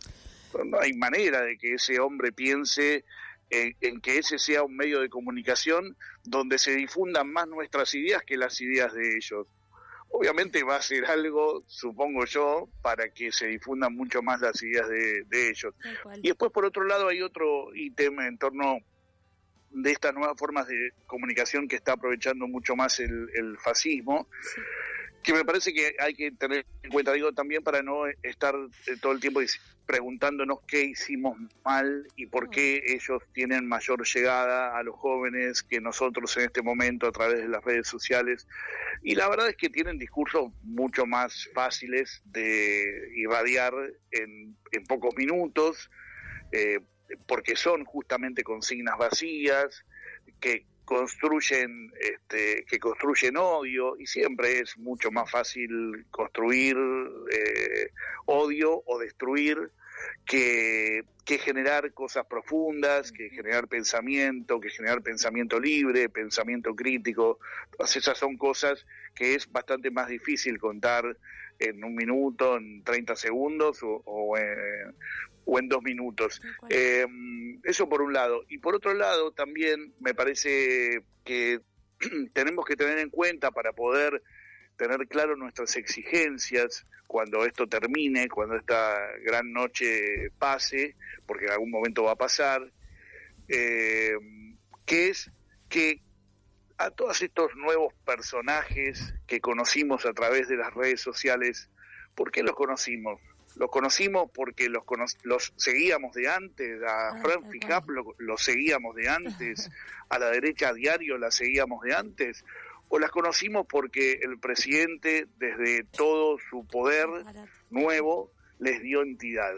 no hay manera de que ese hombre piense en, en que ese sea un medio de comunicación donde se difundan más nuestras ideas que las ideas de ellos. Obviamente va a ser algo, supongo yo, para que se difundan mucho más las ideas de, de ellos. Y después, por otro lado, hay otro ítem en torno de estas nuevas formas de comunicación que está aprovechando mucho más el, el fascismo, sí. que me parece que hay que tener en cuenta, digo, también para no estar todo el tiempo preguntándonos qué hicimos mal y por qué ellos tienen mayor llegada a los jóvenes que nosotros en este momento a través de las redes sociales. Y la verdad es que tienen discursos mucho más fáciles de irradiar en, en pocos minutos, eh, porque son justamente consignas vacías, que construyen este, que construyen odio, y siempre es mucho más fácil construir eh, odio o destruir que, que generar cosas profundas, que generar pensamiento, que generar pensamiento libre, pensamiento crítico. Todas esas son cosas que es bastante más difícil contar en un minuto, en treinta segundos o, o, en, o en dos minutos. Eh, eso por un lado. Y por otro lado también me parece que tenemos que tener en cuenta, para poder tener claro nuestras exigencias cuando esto termine, cuando esta gran noche pase, porque en algún momento va a pasar, eh, que es que a todos estos nuevos personajes que conocimos a través de las redes sociales, ¿por qué los conocimos? Los conocimos porque los cono- los seguíamos de antes, a Fran Fijap lo, lo seguíamos de antes, a la derecha a diario la seguíamos de antes, o las conocimos porque el presidente, desde todo su poder nuevo, les dio entidad.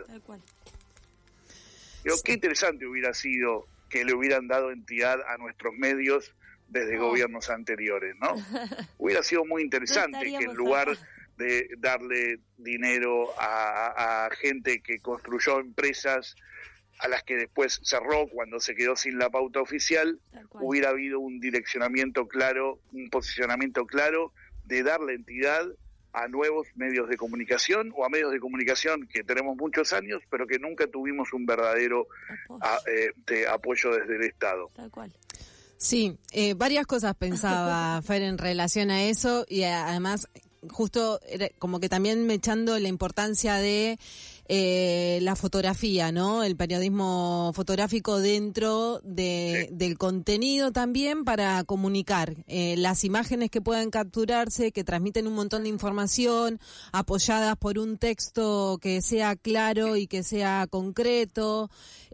Pero qué interesante hubiera sido que le hubieran dado entidad a nuestros medios desde oh. gobiernos anteriores, ¿no? Hubiera sido muy interesante no que en lugar acá. de darle dinero a, a gente que construyó empresas a las que después cerró cuando se quedó sin la pauta oficial, hubiera habido un direccionamiento claro, un posicionamiento claro de darle entidad a nuevos medios de comunicación o a medios de comunicación que tenemos muchos años, pero que nunca tuvimos un verdadero a, eh, de apoyo desde el Estado. Tal cual. Sí, eh, varias cosas pensaba Fer en relación a eso, y además justo era como que también me echando la importancia de eh, la fotografía, ¿no? El periodismo fotográfico dentro de, sí. del contenido también, para comunicar eh, las imágenes que puedan capturarse, que transmiten un montón de información, apoyadas por un texto que sea claro y que sea concreto.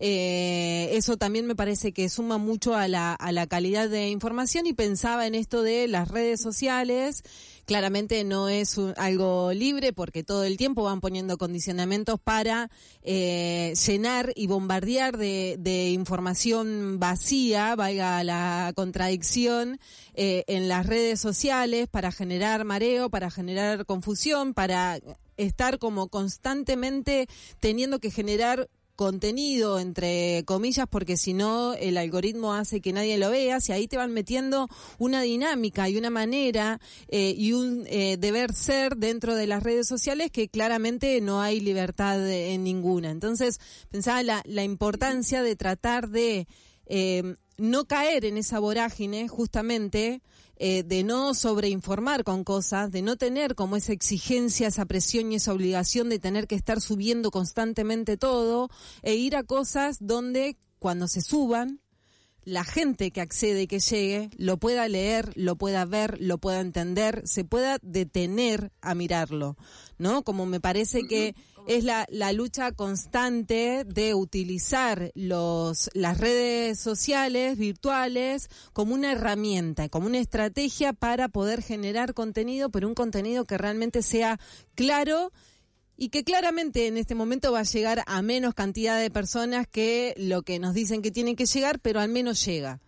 Eh, eso también me parece que suma mucho a la, a la calidad de información, y pensaba en esto de las redes sociales. Claramente no es un, algo libre, porque todo el tiempo van poniendo condicionamientos para eh, llenar y bombardear de, de información vacía, valga la contradicción, eh, en las redes sociales, para generar mareo, para generar confusión, para estar como constantemente teniendo que generar contenido, entre comillas, porque si no el algoritmo hace que nadie lo vea, si ahí te van metiendo una dinámica y una manera eh, y un eh, deber ser dentro de las redes sociales que claramente no hay libertad en ninguna. Entonces pensaba la, la importancia de tratar de eh, no caer en esa vorágine, justamente, Eh, de no sobreinformar con cosas, de no tener como esa exigencia, esa presión y esa obligación de tener que estar subiendo constantemente todo, e ir a cosas donde cuando se suban, la gente que accede y que llegue lo pueda leer, lo pueda ver, lo pueda entender, se pueda detener a mirarlo, ¿no? Como me parece que es la, la lucha constante de utilizar los las redes sociales, virtuales, como una herramienta, como una estrategia para poder generar contenido, pero un contenido que realmente sea claro y que claramente en este momento va a llegar a menos cantidad de personas que lo que nos dicen que tienen que llegar, pero al menos llega.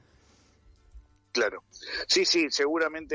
Claro. Sí, sí, seguramente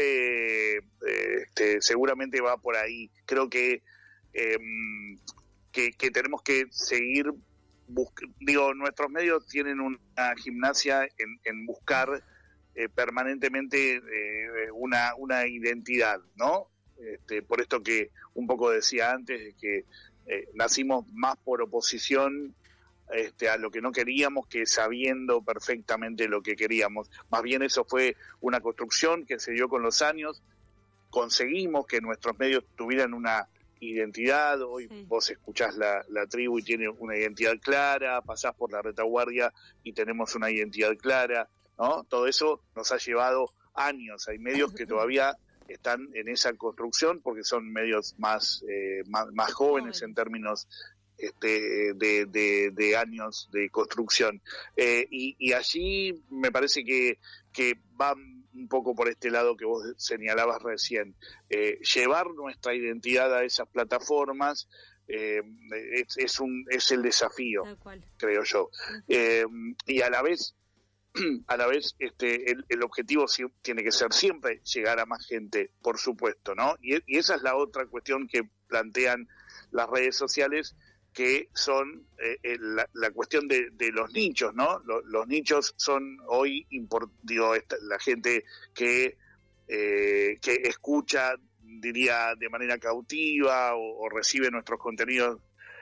eh, este, seguramente va por ahí. Creo que eh, que, que tenemos que seguir busc- digo, nuestros medios tienen una gimnasia en, en buscar eh, permanentemente eh, una una identidad, ¿no? Este, por esto que un poco decía antes, de que eh, nacimos más por oposición este, a lo que no queríamos que sabiendo perfectamente lo que queríamos. Más bien eso fue una construcción que se dio con los años. Conseguimos que nuestros medios tuvieran una identidad. Hoy sí. Vos escuchás la, la tribu y tiene una identidad clara, pasás por la retaguardia y tenemos una identidad clara, ¿no? Todo eso nos ha llevado años. Hay medios que todavía están en esa construcción porque son medios más eh, más, más jóvenes en términos este, de, de, de años de construcción. Eh, y, y allí me parece que, que van un poco por este lado que vos señalabas recién. Eh, llevar nuestra identidad a esas plataformas eh, es, es, un, es el desafío, creo yo. Eh, y a la vez a la vez este el, el objetivo sí, tiene que ser siempre llegar a más gente, por supuesto, ¿no? Y, y esa es la otra cuestión que plantean las redes sociales, que son eh, la, la cuestión de, de los nichos, ¿no? Los, los nichos son hoy, import, digo, esta, la gente que eh, que escucha, diría, de manera cautiva o, o recibe nuestros contenidos,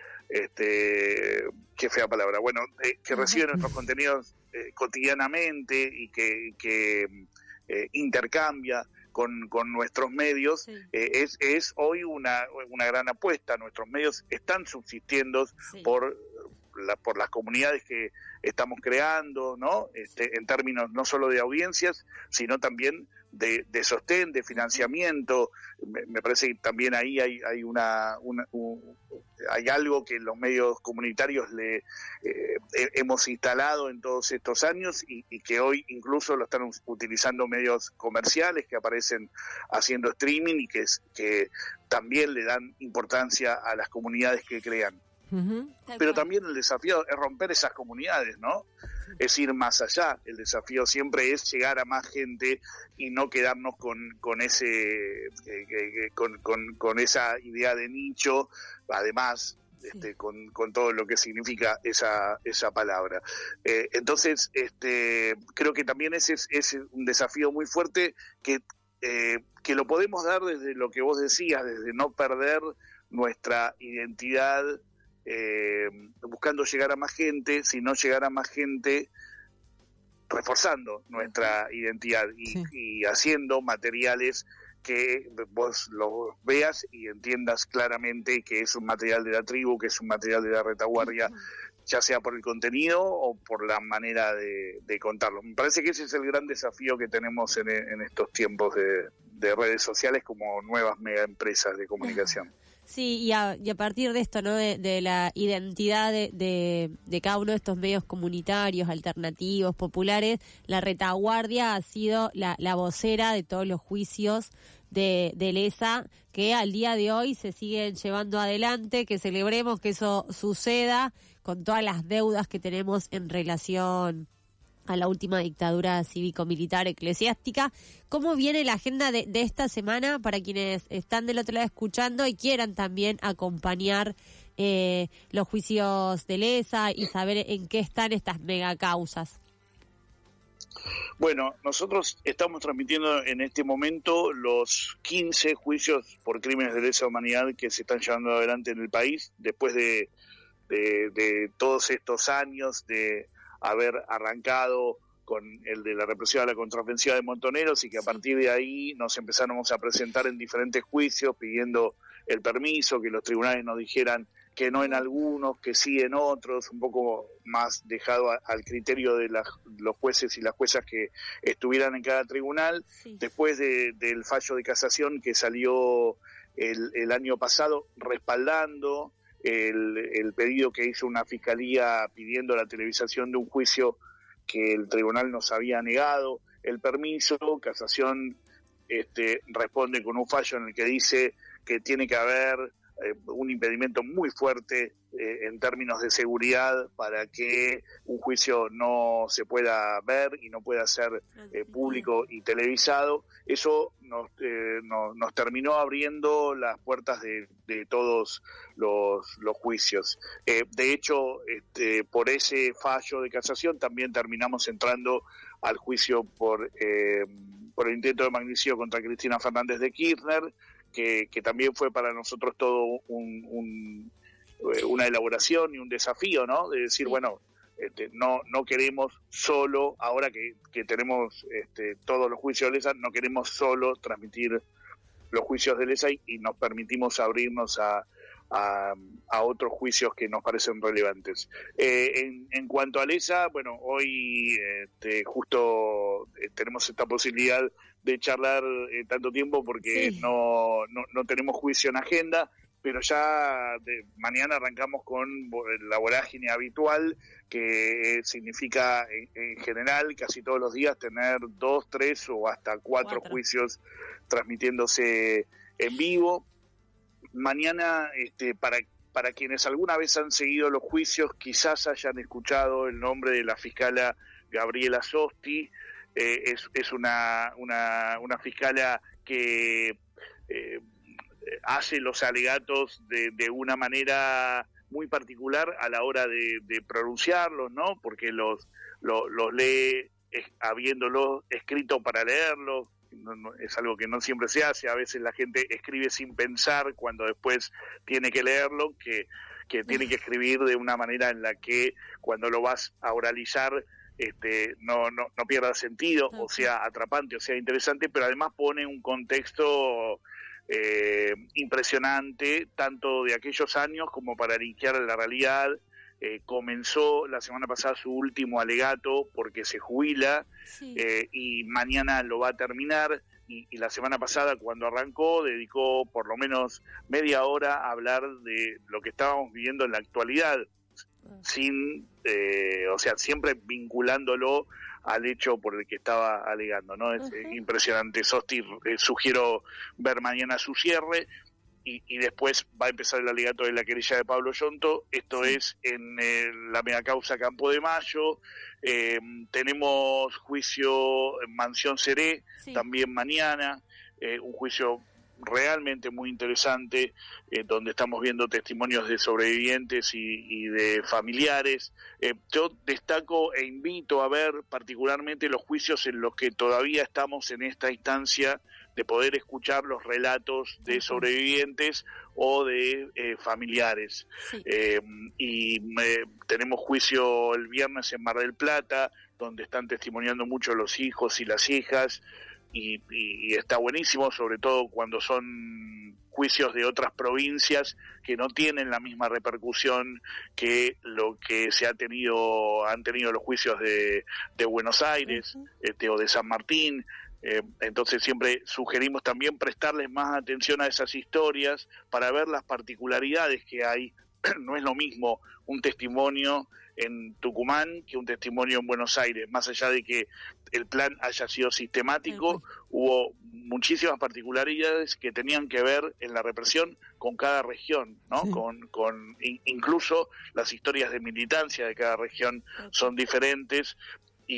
este, qué fea palabra, bueno, eh, que recibe nuestros contenidos eh, cotidianamente y que, que eh, intercambia con, con nuestros medios, sí. eh, es, es hoy una, una gran apuesta. Nuestros medios están subsistiendo sí. por, la, por las comunidades que estamos creando, ¿no? Este, en términos no solo de audiencias, sino también de, de sostén, de financiamiento. Me, me parece que también ahí hay, hay una, una un, hay algo que los medios comunitarios le eh, hemos instalado en todos estos años y, y que hoy incluso lo están utilizando medios comerciales que aparecen haciendo streaming y que, que también le dan importancia a las comunidades que crean. Uh-huh. Pero también el desafío es romper esas comunidades, ¿no? Es ir más allá. El desafío siempre es llegar a más gente y no quedarnos con con ese eh, con, con, con esa idea de nicho, además este, sí. con, con todo lo que significa esa esa palabra. Eh, entonces, este creo que también ese es, es un desafío muy fuerte que eh, que lo podemos dar desde lo que vos decías, desde no perder nuestra identidad. Eh, buscando llegar a más gente, sino llegar a más gente reforzando nuestra identidad y, sí. y haciendo materiales que vos lo veas y entiendas claramente que es un material de la tribu, que es un material de la retaguardia, uh-huh. ya sea por el contenido o por la manera de, de contarlo. Me parece que ese es el gran desafío que tenemos en, en estos tiempos de, de redes sociales como nuevas mega empresas de comunicación. Sí, y a, y a partir de esto, ¿no? De, de la identidad de, de, de cada uno de estos medios comunitarios, alternativos, populares, la retaguardia ha sido la, la vocera de todos los juicios de, de Lesa, que al día de hoy se siguen llevando adelante, que celebremos que eso suceda con todas las deudas que tenemos en relación a la última dictadura cívico-militar eclesiástica. ¿Cómo viene la agenda de, de esta semana para quienes están del otro lado escuchando y quieran también acompañar eh, los juicios de Lesa y saber en qué están estas megacausas? Bueno, nosotros estamos transmitiendo en este momento los quince juicios por crímenes de lesa humanidad que se están llevando adelante en el país después de, de, de todos estos años de haber arrancado con el de la represión a la contraofensiva de Montoneros y que a partir de ahí nos empezáramos a presentar en diferentes juicios pidiendo el permiso, que los tribunales nos dijeran que no en algunos, que sí en otros, un poco más dejado a, al criterio de la, los jueces y las juezas que estuvieran en cada tribunal. Sí. Después de, del fallo de casación que salió el, el año pasado respaldando El, el pedido que hizo una fiscalía pidiendo la televisación de un juicio que el tribunal nos había negado el permiso. Casación este, responde con un fallo en el que dice que tiene que haber eh, un impedimento muy fuerte eh, en términos de seguridad para que un juicio no se pueda ver y no pueda ser eh, público y televisado. Eso nos, eh, nos, nos terminó abriendo las puertas de, de todos los, los juicios. Eh, de hecho, este, por ese fallo de casación también terminamos entrando al juicio por, eh, por el intento de magnicidio contra Cristina Fernández de Kirchner, que, que también fue para nosotros todo un, un una elaboración y un desafío, ¿no? De decir, sí. bueno, este, no no queremos solo, ahora que, que tenemos este, todos los juicios de Lesa, no queremos solo transmitir los juicios de Lesa y, y nos permitimos abrirnos a, a, a otros juicios que nos parecen relevantes. Eh, en, en cuanto a Lesa, bueno, hoy este, justo eh, tenemos esta posibilidad de charlar eh, tanto tiempo porque sí. no, no, no tenemos juicio en agenda, pero ya de, mañana arrancamos con la vorágine habitual, que significa en, en general casi todos los días tener dos, tres o hasta cuatro, cuatro. juicios transmitiéndose en vivo. Mañana, este, para para quienes alguna vez han seguido los juicios, quizás hayan escuchado el nombre de la fiscala Gabriela Sosti. Eh, es, es una, una, una fiscala que eh, hace los alegatos de, de una manera muy particular a la hora de, de pronunciarlos, ¿no? Porque los, los, los lee es, habiéndolos escrito para leerlos. No, no, es algo que no siempre se hace. A veces la gente escribe sin pensar cuando después tiene que leerlo, que, que tiene que escribir de una manera en la que cuando lo vas a oralizar este, no, no, no pierda sentido, o sea atrapante, o sea interesante, pero además pone un contexto eh, impresionante, tanto de aquellos años como para linkear la realidad. Eh, comenzó la semana pasada su último alegato porque se jubila, sí. eh, y mañana lo va a terminar, y, y la semana pasada cuando arrancó dedicó por lo menos media hora a hablar de lo que estábamos viviendo en la actualidad, sin, eh, o sea, siempre vinculándolo al hecho por el que estaba alegando, ¿no? Es uh-huh. impresionante. Sosti, eh, sugiero ver mañana su cierre. Y, y después va a empezar el alegato de la querella de Pablo Yonto. Esto sí. es en eh, la megacausa Campo de Mayo. Eh, tenemos juicio en Mansión Seré, sí. también mañana, eh, un juicio realmente muy interesante, eh, donde estamos viendo testimonios de sobrevivientes y, y de familiares. Eh, yo destaco e invito a ver particularmente los juicios en los que todavía estamos en esta instancia de poder escuchar los relatos de sobrevivientes o de eh, familiares. Sí. Eh, y eh, tenemos juicio el viernes en Mar del Plata, donde están testimoniando mucho los hijos y las hijas, y, y, y está buenísimo, sobre todo cuando son juicios de otras provincias que no tienen la misma repercusión que lo que se ha tenido, han tenido los juicios de, de Buenos Aires, uh-huh. este, o de San Martín. Eh, entonces siempre sugerimos también prestarles más atención a esas historias para ver las particularidades que hay. No es lo mismo un testimonio en Tucumán que un testimonio en Buenos Aires, más allá de que el plan haya sido sistemático, uh-huh. hubo muchísimas particularidades que tenían que ver en la represión con cada región, ¿no? Sí. Con, con incluso las historias de militancia de cada región uh-huh. son diferentes. Y,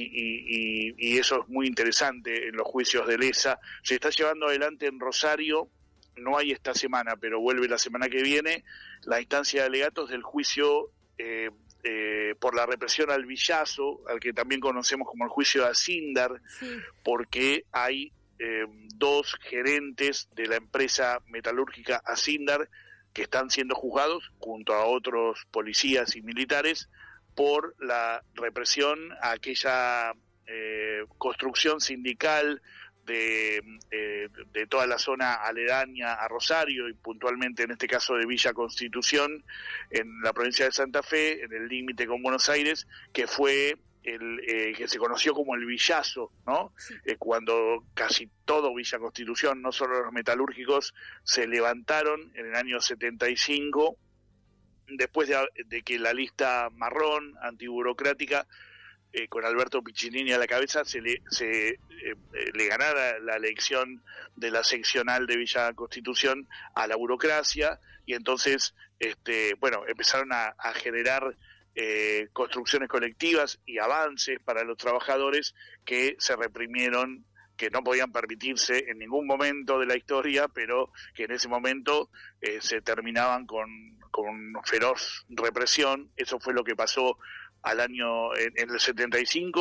y, y eso es muy interesante en los juicios de Lesa. Se está llevando adelante en Rosario, no hay esta semana, pero vuelve la semana que viene, la instancia de alegatos del juicio eh, eh, por la represión al Villazo, al que también conocemos como el juicio de Asindar, sí. porque hay eh, dos gerentes de la empresa metalúrgica Asindar que están siendo juzgados junto a otros policías y militares por la represión a aquella eh, construcción sindical de, eh, de toda la zona aledaña a Rosario y puntualmente en este caso de Villa Constitución en la provincia de Santa Fe, en el límite con Buenos Aires, que fue el eh, que se conoció como el Villazo, ¿no? Sí. Eh, cuando casi todo Villa Constitución, no solo los metalúrgicos, se levantaron en el año setenta y cinco, después de, de que la lista marrón, antiburocrática, eh, con Alberto Piccinini a la cabeza, se le, se, eh, le ganara la elección de la seccional de Villa Constitución a la burocracia, y entonces, este, bueno, empezaron a, a generar eh, construcciones colectivas y avances para los trabajadores que se reprimieron, que no podían permitirse en ningún momento de la historia, pero que en ese momento eh, se terminaban con, con feroz represión. Eso fue lo que pasó al año en, en el setenta y cinco,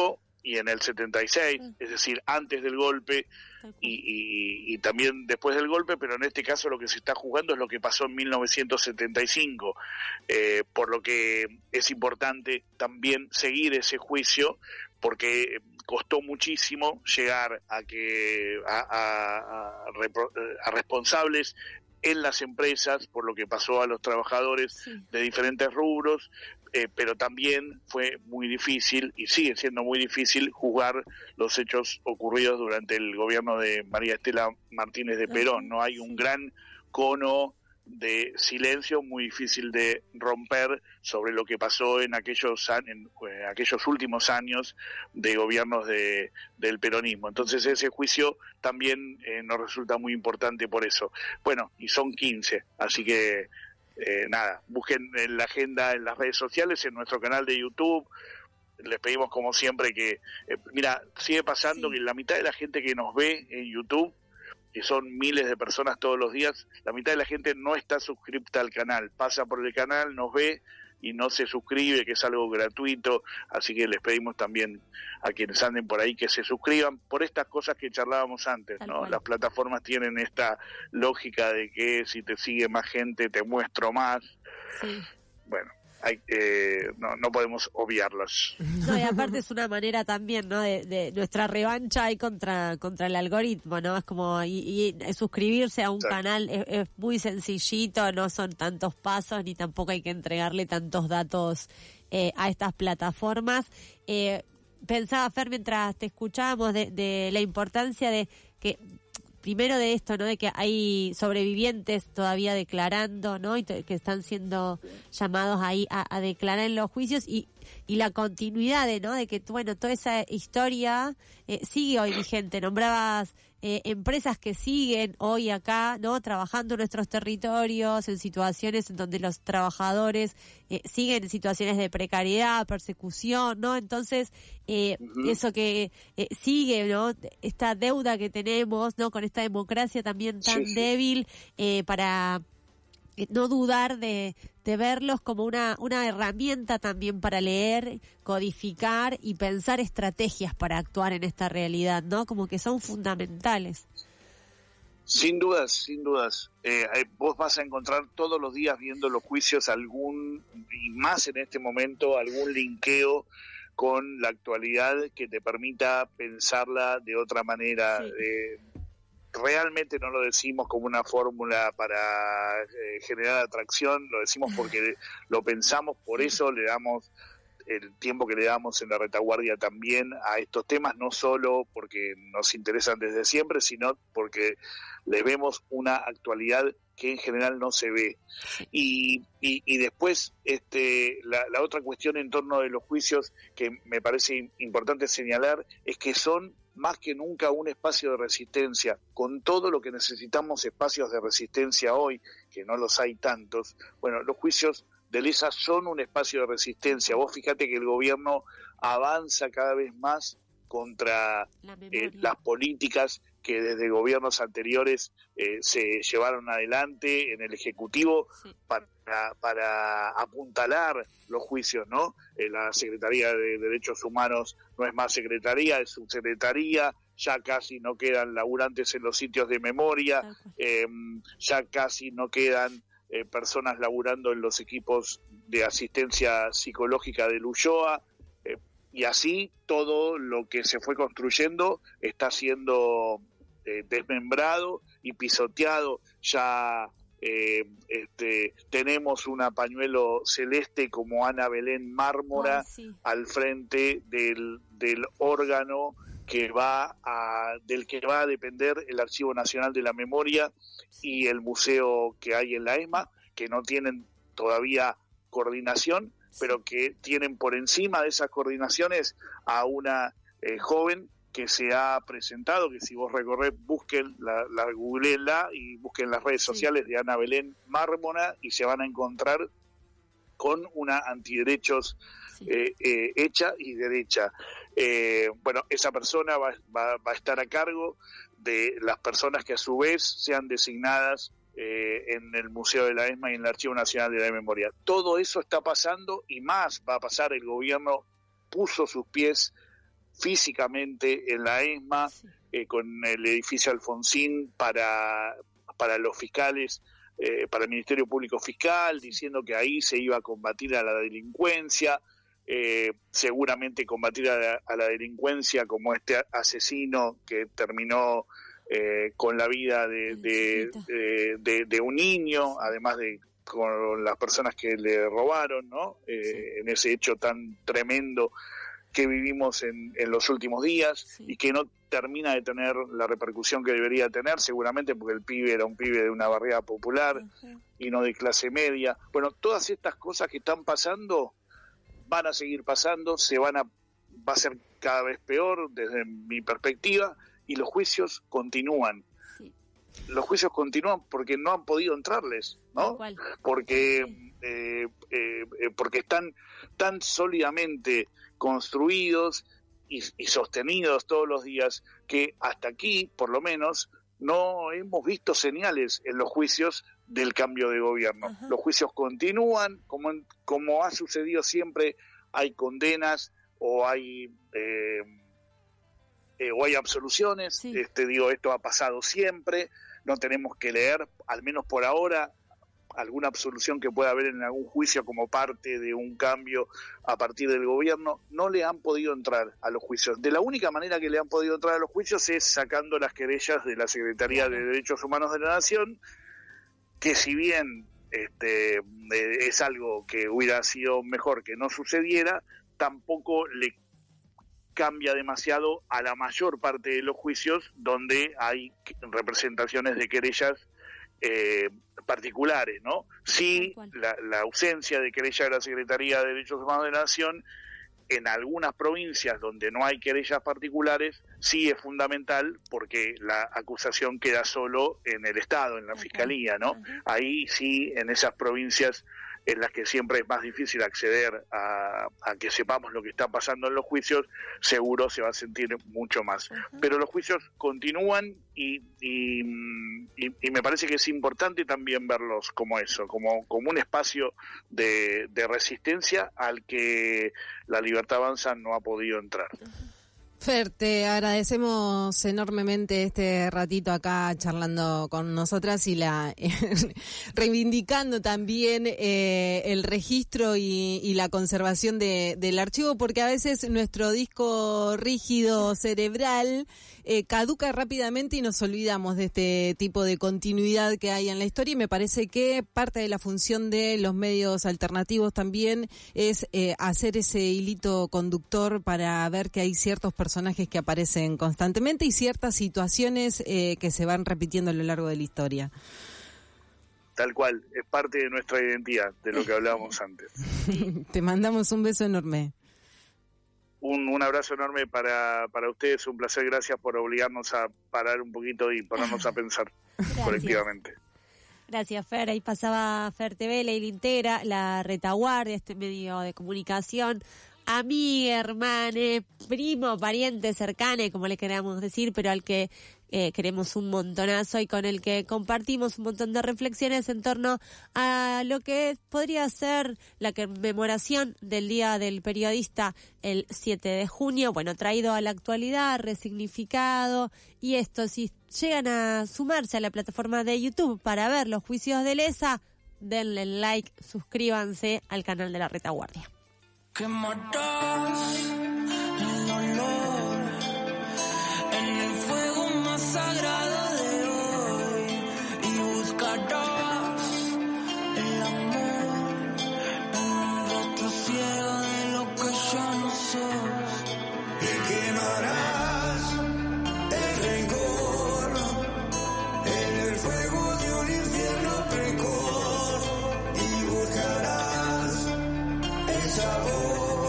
y en el setenta y seis, es decir, antes del golpe y, y, y también después del golpe, pero en este caso lo que se está juzgando es lo que pasó en mil novecientos setenta y cinco, eh, por lo que es importante también seguir ese juicio, porque costó muchísimo llegar a que a, a, a, a responsables en las empresas por lo que pasó a los trabajadores sí. de diferentes rubros, eh, pero también fue muy difícil y sigue siendo muy difícil juzgar los hechos ocurridos durante el gobierno de María Estela Martínez de Perón. No hay un gran cono de silencio muy difícil de romper sobre lo que pasó en aquellos en, en aquellos últimos años de gobiernos de del peronismo. Entonces ese juicio también eh, nos resulta muy importante por eso. Bueno, y son quince, así que eh, nada, busquen en la agenda en las redes sociales, en nuestro canal de YouTube. Les pedimos como siempre que, eh, mira, sigue pasando sí. que la mitad de la gente que nos ve en YouTube, que son miles de personas todos los días, la mitad de la gente no está suscripta al canal, pasa por el canal, nos ve y no se suscribe, que es algo gratuito, así que les pedimos también a quienes anden por ahí que se suscriban por estas cosas que charlábamos antes, Tal ¿no? Cual. Las plataformas tienen esta lógica de que si te sigue más gente te muestro más. Sí. Bueno, hay, eh, no, no podemos obviarlas. No, y aparte es una manera también, ¿no? De, de nuestra revancha ahí contra contra el algoritmo, ¿no? Es como y, y suscribirse a un Exacto. canal es, es muy sencillito, no son tantos pasos ni tampoco hay que entregarle tantos datos eh, a estas plataformas. Eh, pensaba, Fer, mientras te escuchábamos de, de la importancia de que primero de esto, ¿no? De que hay sobrevivientes todavía declarando, ¿no? Y que están siendo llamados ahí a, a declarar en los juicios y, y la continuidad de, ¿no? De que, bueno, toda esa historia eh, sigue hoy vigente. Nombrabas eh, empresas que siguen hoy acá, ¿no? Trabajando en nuestros territorios, en situaciones en donde los trabajadores eh, siguen en situaciones de precariedad, persecución, ¿no? Entonces, eh, uh-huh. eso que eh, sigue, ¿no? Esta deuda que tenemos, ¿no? Con esta democracia también tan sí, sí. débil, eh, para no dudar de, de verlos como una, una herramienta también para leer, codificar y pensar estrategias para actuar en esta realidad, ¿no? Como que son fundamentales. Sin dudas, sin dudas. Eh, vos vas a encontrar todos los días viendo los juicios algún, y más en este momento, algún linkeo con la actualidad que te permita pensarla de otra manera. Sí. Eh, realmente no lo decimos como una fórmula para eh, generar atracción, lo decimos porque lo pensamos, por eso le damos el tiempo que le damos en la retaguardia también a estos temas, no solo porque nos interesan desde siempre, sino porque le vemos una actualidad que en general no se ve. Y, y, y después este la, la otra cuestión en torno de los juicios que me parece importante señalar es que son más que nunca un espacio de resistencia, con todo lo que necesitamos espacios de resistencia hoy, que no los hay tantos. Bueno, los juicios de Lesa son un espacio de resistencia. Vos fíjate que el gobierno avanza cada vez más contra eh, las políticas que desde gobiernos anteriores eh, se llevaron adelante en el Ejecutivo sí. para, para apuntalar los juicios, ¿no? Eh, la Secretaría de Derechos Humanos no es más secretaría, es subsecretaría, ya casi no quedan laburantes en los sitios de memoria, eh, ya casi no quedan eh, personas laburando en los equipos de asistencia psicológica del Ulloa, eh, y así todo lo que se fue construyendo está siendo eh, desmembrado y pisoteado. Ya eh, este, tenemos una pañuelo celeste como Ana Belén Mármora oh, sí. al frente del, del órgano que va a, del que va a depender el Archivo Nacional de la Memoria y el museo que hay en la ESMA, que no tienen todavía coordinación, pero que tienen por encima de esas coordinaciones a una eh, joven que se ha presentado, que si vos recorrés, busquen, la, la googleenla y busquen las redes sociales de Ana Belén Mármora y se van a encontrar con una antiderechos sí. eh, eh, hecha y derecha. Eh, bueno, esa persona va, va, va a estar a cargo de las personas que a su vez sean designadas Eh, en el Museo de la ESMA y en el Archivo Nacional de la Memoria. Todo eso está pasando y más va a pasar. El gobierno puso sus pies físicamente en la ESMA, sí. eh, con el edificio Alfonsín para, para los fiscales, eh, para el Ministerio Público Fiscal, diciendo que ahí se iba a combatir a la delincuencia, eh, seguramente combatir a la, a la delincuencia como este asesino que terminó eh, con la vida de, de, de, de, de un niño, además de con las personas que le robaron, ¿no? Eh, sí. En ese hecho tan tremendo que vivimos en, en los últimos días, sí. y que no termina de tener la repercusión que debería tener, seguramente porque el pibe era un pibe de una barriada popular, uh-huh. y no de clase media. Bueno, todas estas cosas que están pasando van a seguir pasando, se van a va a ser cada vez peor desde mi perspectiva, y los juicios continúan. Los juicios continúan porque no han podido entrarles, ¿no? Porque sí. eh, eh, porque están tan sólidamente construidos y, y sostenidos todos los días que hasta aquí, por lo menos, no hemos visto señales en los juicios del cambio de gobierno. Ajá. Los juicios continúan, como en, como ha sucedido siempre, hay condenas o hay eh, Eh, o hay absoluciones, sí. este digo, esto ha pasado siempre, no tenemos que leer, al menos por ahora, alguna absolución que pueda haber en algún juicio como parte de un cambio a partir del gobierno. No le han podido entrar a los juicios. De la única manera que le han podido entrar a los juicios es sacando las querellas de la Secretaría de Derechos Humanos de la Nación, que si bien este eh, es algo que hubiera sido mejor que no sucediera, tampoco le cambia demasiado a la mayor parte de los juicios donde hay representaciones de querellas eh, particulares, ¿no? Sí, la, la ausencia de querella de la Secretaría de Derechos Humanos de la Nación en algunas provincias donde no hay querellas particulares sí es fundamental, porque la acusación queda solo en el Estado, en la Fiscalía, ¿no? Ahí sí, en esas provincias en las que siempre es más difícil acceder a, a que sepamos lo que está pasando en los juicios, seguro se va a sentir mucho más. Uh-huh. Pero los juicios continúan y, y, y, y me parece que es importante también verlos como eso, como, como un espacio de, de resistencia al que la Libertad Avanza no ha podido entrar. Uh-huh. Fer, te agradecemos enormemente este ratito acá charlando con nosotras y la eh, reivindicando también eh, el registro y, y la conservación de, del archivo, porque a veces nuestro disco rígido cerebral eh, caduca rápidamente y nos olvidamos de este tipo de continuidad que hay en la historia, y me parece que parte de la función de los medios alternativos también es eh, hacer ese hilito conductor para ver que hay ciertos personajes personajes que aparecen constantemente y ciertas situaciones eh, que se van repitiendo a lo largo de la historia. Tal cual, es parte de nuestra identidad, de lo que hablábamos antes. Te mandamos un beso enorme. Un, un abrazo enorme para, para ustedes, un placer, gracias por obligarnos a parar un poquito y ponernos a pensar gracias. Colectivamente. Gracias, Fer. Ahí pasaba Fer T V, Leila Intera, la retaguardia, este medio de comunicación. Amiga, hermane, primo, pariente, cercane, como le queramos decir, pero al que eh, queremos un montonazo y con el que compartimos un montón de reflexiones en torno a lo que podría ser la conmemoración del Día del Periodista el siete de junio, bueno, traído a la actualidad, resignificado, y esto, si llegan a sumarse a la plataforma de YouTube para ver los juicios de Lesa, denle like, suscríbanse al canal de la Retaguardia. Que matas el dolor en el fuego más sagrado de hoy, y buscarás el amor en un rostro ciego de lo que ya no sos, y quemarás el rencor en el fuego de un infierno precor, y buscarás esa voz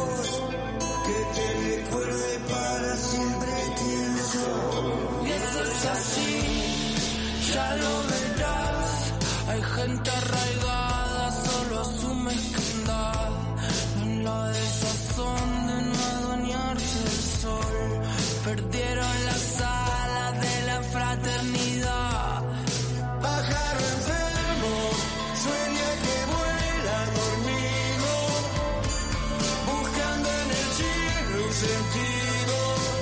que te recuerde para siempre quién soy. Y eso es así, ya lo verás. Hay gente arraigada, solo asume mezquindad, en la desazón de no adueñarse del sol. Perdieron las alas de la fraternidad. Pájaro enfermo, sueña que vuela dormido, buscando en el cielo un sentido.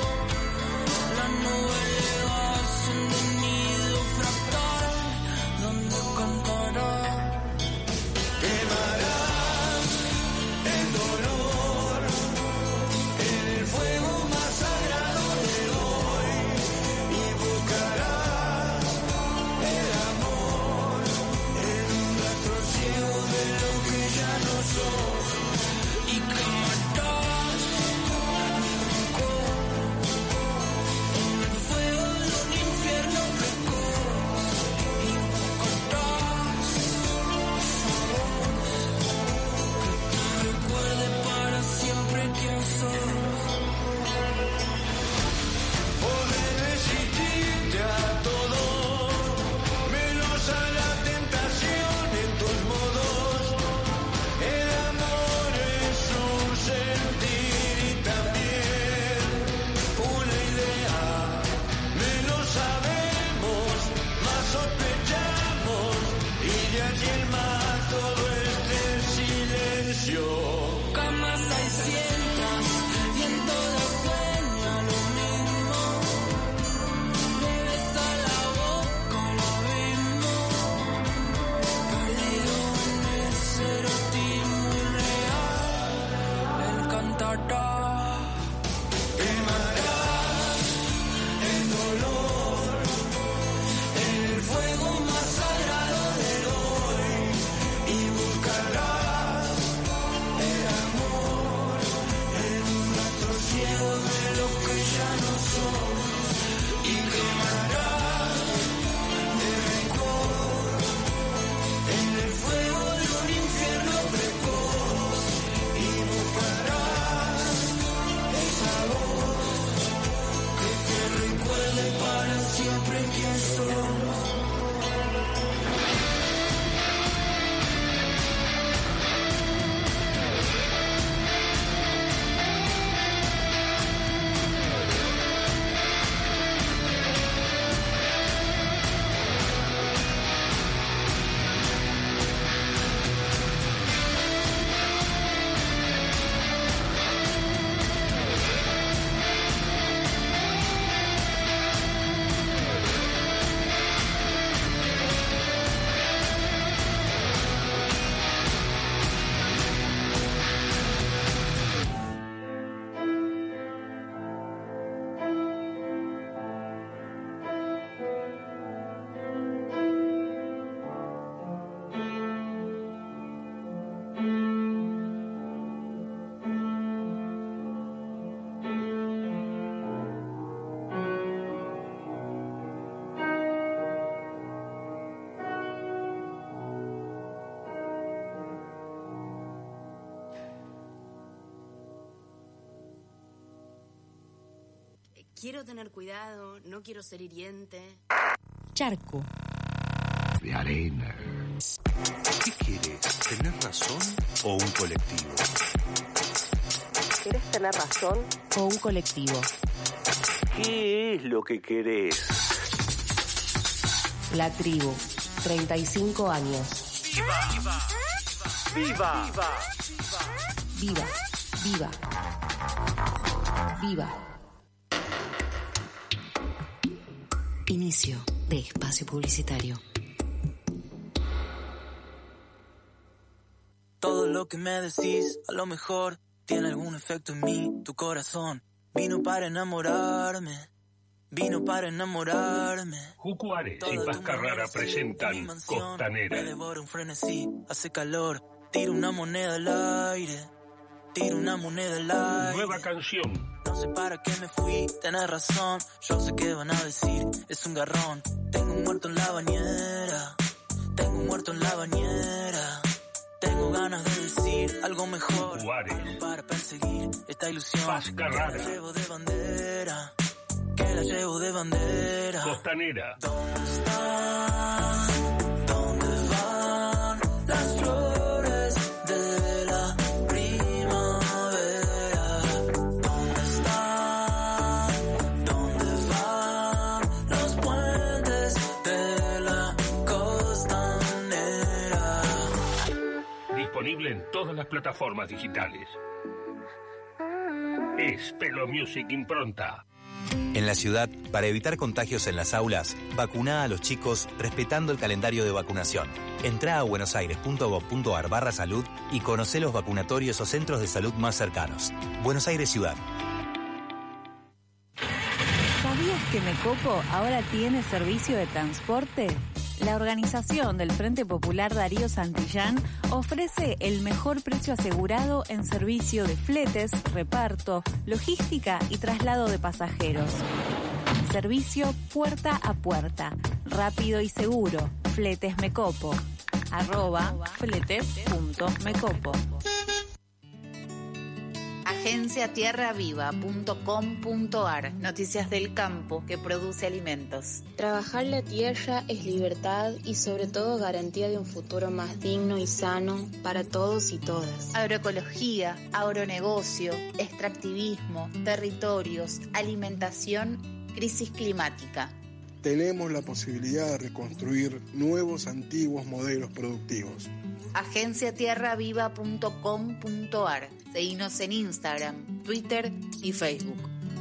besos. Quiero tener cuidado, no quiero ser hiriente. Charco. De arena. ¿Qué quieres? ¿Tener razón o un colectivo? ¿Querés tener razón o un colectivo? ¿Qué es lo que querés? La tribu, treinta y cinco años. ¡Viva! ¡Viva! Viva, viva, viva. Inicio de espacio publicitario. Todo lo que me decís, a lo mejor tiene algún efecto en mí. Tu corazón vino para enamorarme, vino para enamorarme. Jucuares y Paz Carrara presentan Costanera. Me devora un frenesí, hace calor, tiro una moneda al aire, tiro una moneda al aire. Nueva canción. No sé para qué me fui, tenés razón, yo sé qué van a decir, es un garrón. Tengo un muerto en la bañera, tengo un muerto en la bañera. Tengo ganas de decir algo mejor, no para perseguir esta ilusión. Paz Carrara. Que la llevo de bandera, que la llevo de bandera. Costanera. ¿Dónde están? ¿Dónde van las flores de la primavera? ¿Dónde están? ¿Dónde van los puentes de la costanera? Disponible en todas las plataformas digitales. Es Pelo Music Impronta. En la ciudad, para evitar contagios en las aulas, vacuná a los chicos respetando el calendario de vacunación. Entrá a buenosaires.gov.ar barra salud y conocé los vacunatorios o centros de salud más cercanos. Buenos Aires Ciudad. ¿Sabías que Mecopo ahora tiene servicio de transporte? La organización del Frente Popular Darío Santillán ofrece el mejor precio asegurado en servicio de fletes, reparto, logística y traslado de pasajeros. Servicio puerta a puerta, rápido y seguro. Fletes Mecopo. Arroba fletes.mecopo. agencia tierra viva punto com punto ar. Noticias del campo que produce alimentos. Trabajar la tierra es libertad y sobre todo garantía de un futuro más digno y sano para todos y todas. Agroecología, agronegocio, extractivismo, territorios, alimentación, crisis climática. Tenemos la posibilidad de reconstruir nuevos antiguos modelos productivos. agencia tierra viva punto com punto ar. Seguinos en Instagram, Twitter y Facebook.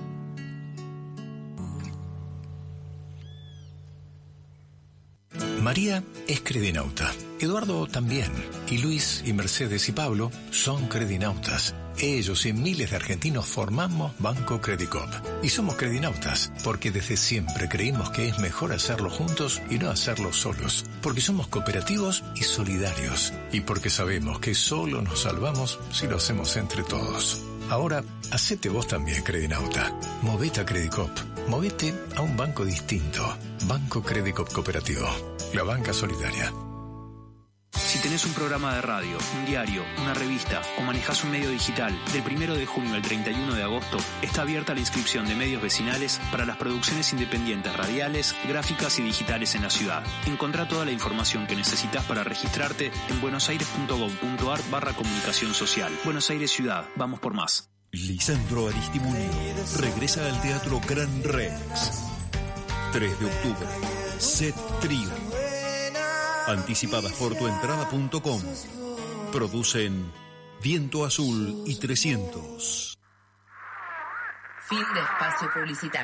María es credinauta, Eduardo también, y Luis y Mercedes y Pablo son credinautas. Ellos y miles de argentinos formamos Banco Credicop. Y somos credinautas porque desde siempre creímos que es mejor hacerlo juntos y no hacerlo solos. Porque somos cooperativos y solidarios. Y porque sabemos que solo nos salvamos si lo hacemos entre todos. Ahora, hacete vos también, credinauta. Movete a Credicop. Movete a un banco distinto. Banco Credicop Cooperativo. La banca solidaria. Si tenés un programa de radio, un diario, una revista o manejás un medio digital, del primero de junio al treinta y uno de agosto está abierta la inscripción de medios vecinales para las producciones independientes radiales, gráficas y digitales en la ciudad. Encontrá toda la información que necesitas para registrarte en buenosaires.gov.ar barra comunicación social. Buenos Aires Ciudad, vamos por más. Lisandro Aristimuño regresa al Teatro Gran Rex. tres de octubre. Set Trío. Anticipadas por tuentrada punto com. Producen Viento Azul y trescientos. Fin de espacio publicitario.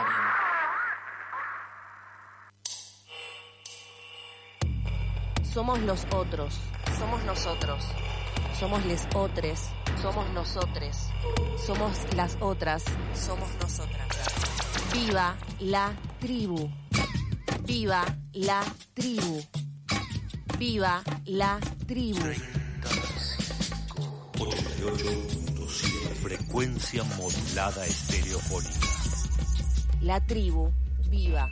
Somos los otros. Somos nosotros. Somos les otres. Somos nosotres. Somos las otras. Somos nosotras. Viva la tribu. Viva la tribu. Viva la tribu. ochenta y ocho punto siete. Frecuencia modulada estereofónica. La tribu. Viva.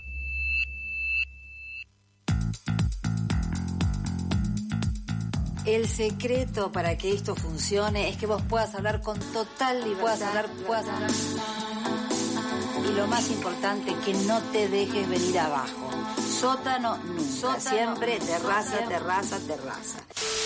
El secreto para que esto funcione es que vos puedas hablar con total libertad. Puedas hablar, puedas hablar. Y lo más importante, que no te dejes venir abajo. Sótano nunca. Sótano, siempre terraza, siempre. terraza, terraza.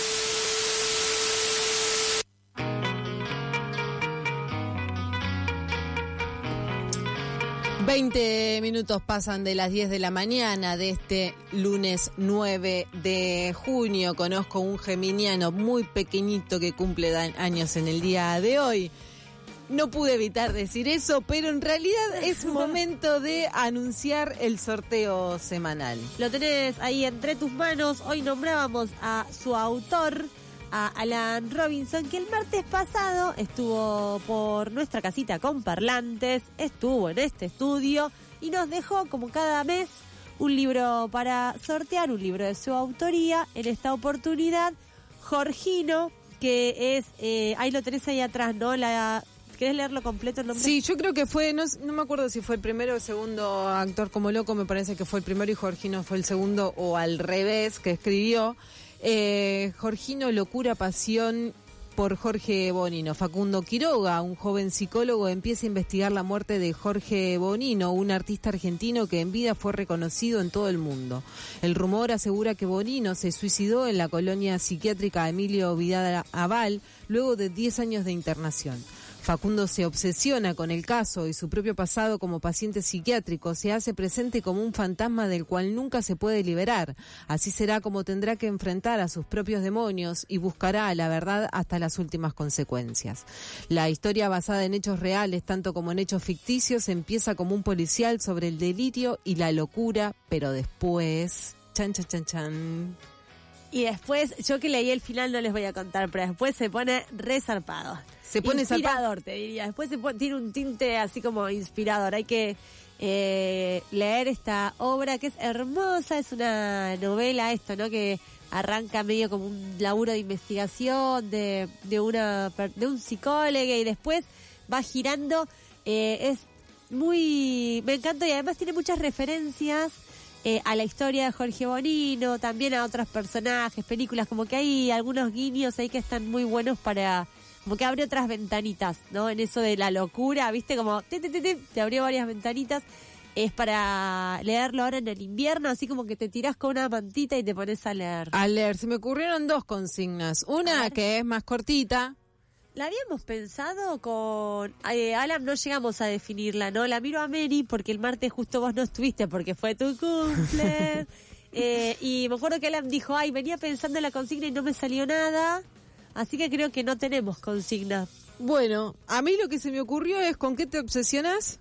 veinte minutos pasan de las diez de la mañana de este lunes nueve de junio. Conozco un geminiano muy pequeñito que cumple años en el día de hoy. No pude evitar decir eso, pero en realidad es momento de anunciar el sorteo semanal. Lo tenés ahí entre tus manos. Hoy nombrábamos a su autor, a Alan Robinson, que el martes pasado estuvo por nuestra casita con parlantes, estuvo en este estudio y nos dejó, como cada mes, un libro para sortear, un libro de su autoría. En esta oportunidad, Jorgino, que es, eh, ahí lo tenés ahí atrás, ¿no? La... ¿Querés leerlo completo el nombre? Sí, yo creo que fue, no, no me acuerdo si fue el primero o el segundo Actor como loco, me parece que fue el primero y Jorgino fue el segundo, o al revés, que escribió. Eh, Jorgino, Locura, Pasión, por Jorge Bonino. Facundo Quiroga, un joven psicólogo, empieza a investigar la muerte de Jorge Bonino, un artista argentino que en vida fue reconocido en todo el mundo. El rumor asegura que Bonino se suicidó en la colonia psiquiátrica Emilio Vidal Aval luego de diez años de internación. Facundo se obsesiona con el caso y su propio pasado como paciente psiquiátrico se hace presente como un fantasma del cual nunca se puede liberar. Así será como tendrá que enfrentar a sus propios demonios y buscará la verdad hasta las últimas consecuencias. La historia, basada en hechos reales tanto como en hechos ficticios, empieza como un policial sobre el delirio y la locura, pero después... Chan, chan, chan, chan... Y después, yo que leí el final no les voy a contar, pero después se pone re zarpado. Se pone inspirador, zarpado. Te diría. Después se pone, tiene un tinte así como inspirador. Hay que eh, leer esta obra que es hermosa, es una novela esto, ¿no? Que arranca medio como un laburo de investigación de, de, una, de un psicólogo y después va girando. Eh, es muy... Me encanta y además tiene muchas referencias Eh, a la historia de Jorge Bonino, también a otros personajes, películas, como que hay algunos guiños ahí que están muy buenos para, como que abre otras ventanitas, ¿no? En eso de la locura, ¿viste? Como te, te, te, te, te abrió varias ventanitas. Es para leerlo ahora en el invierno, así como que te tirás con una mantita y te pones a leer. A leer, se me ocurrieron dos consignas. Una que es más cortita. La habíamos pensado con... Eh, Alan, no llegamos a definirla, ¿no? La miro a Mary porque el martes justo vos no estuviste porque fue tu cumple. eh, y me acuerdo que Alan dijo, ay, venía pensando en la consigna y no me salió nada. Así que creo que no tenemos consigna. Bueno, a mí lo que se me ocurrió es, ¿con qué te obsesionas?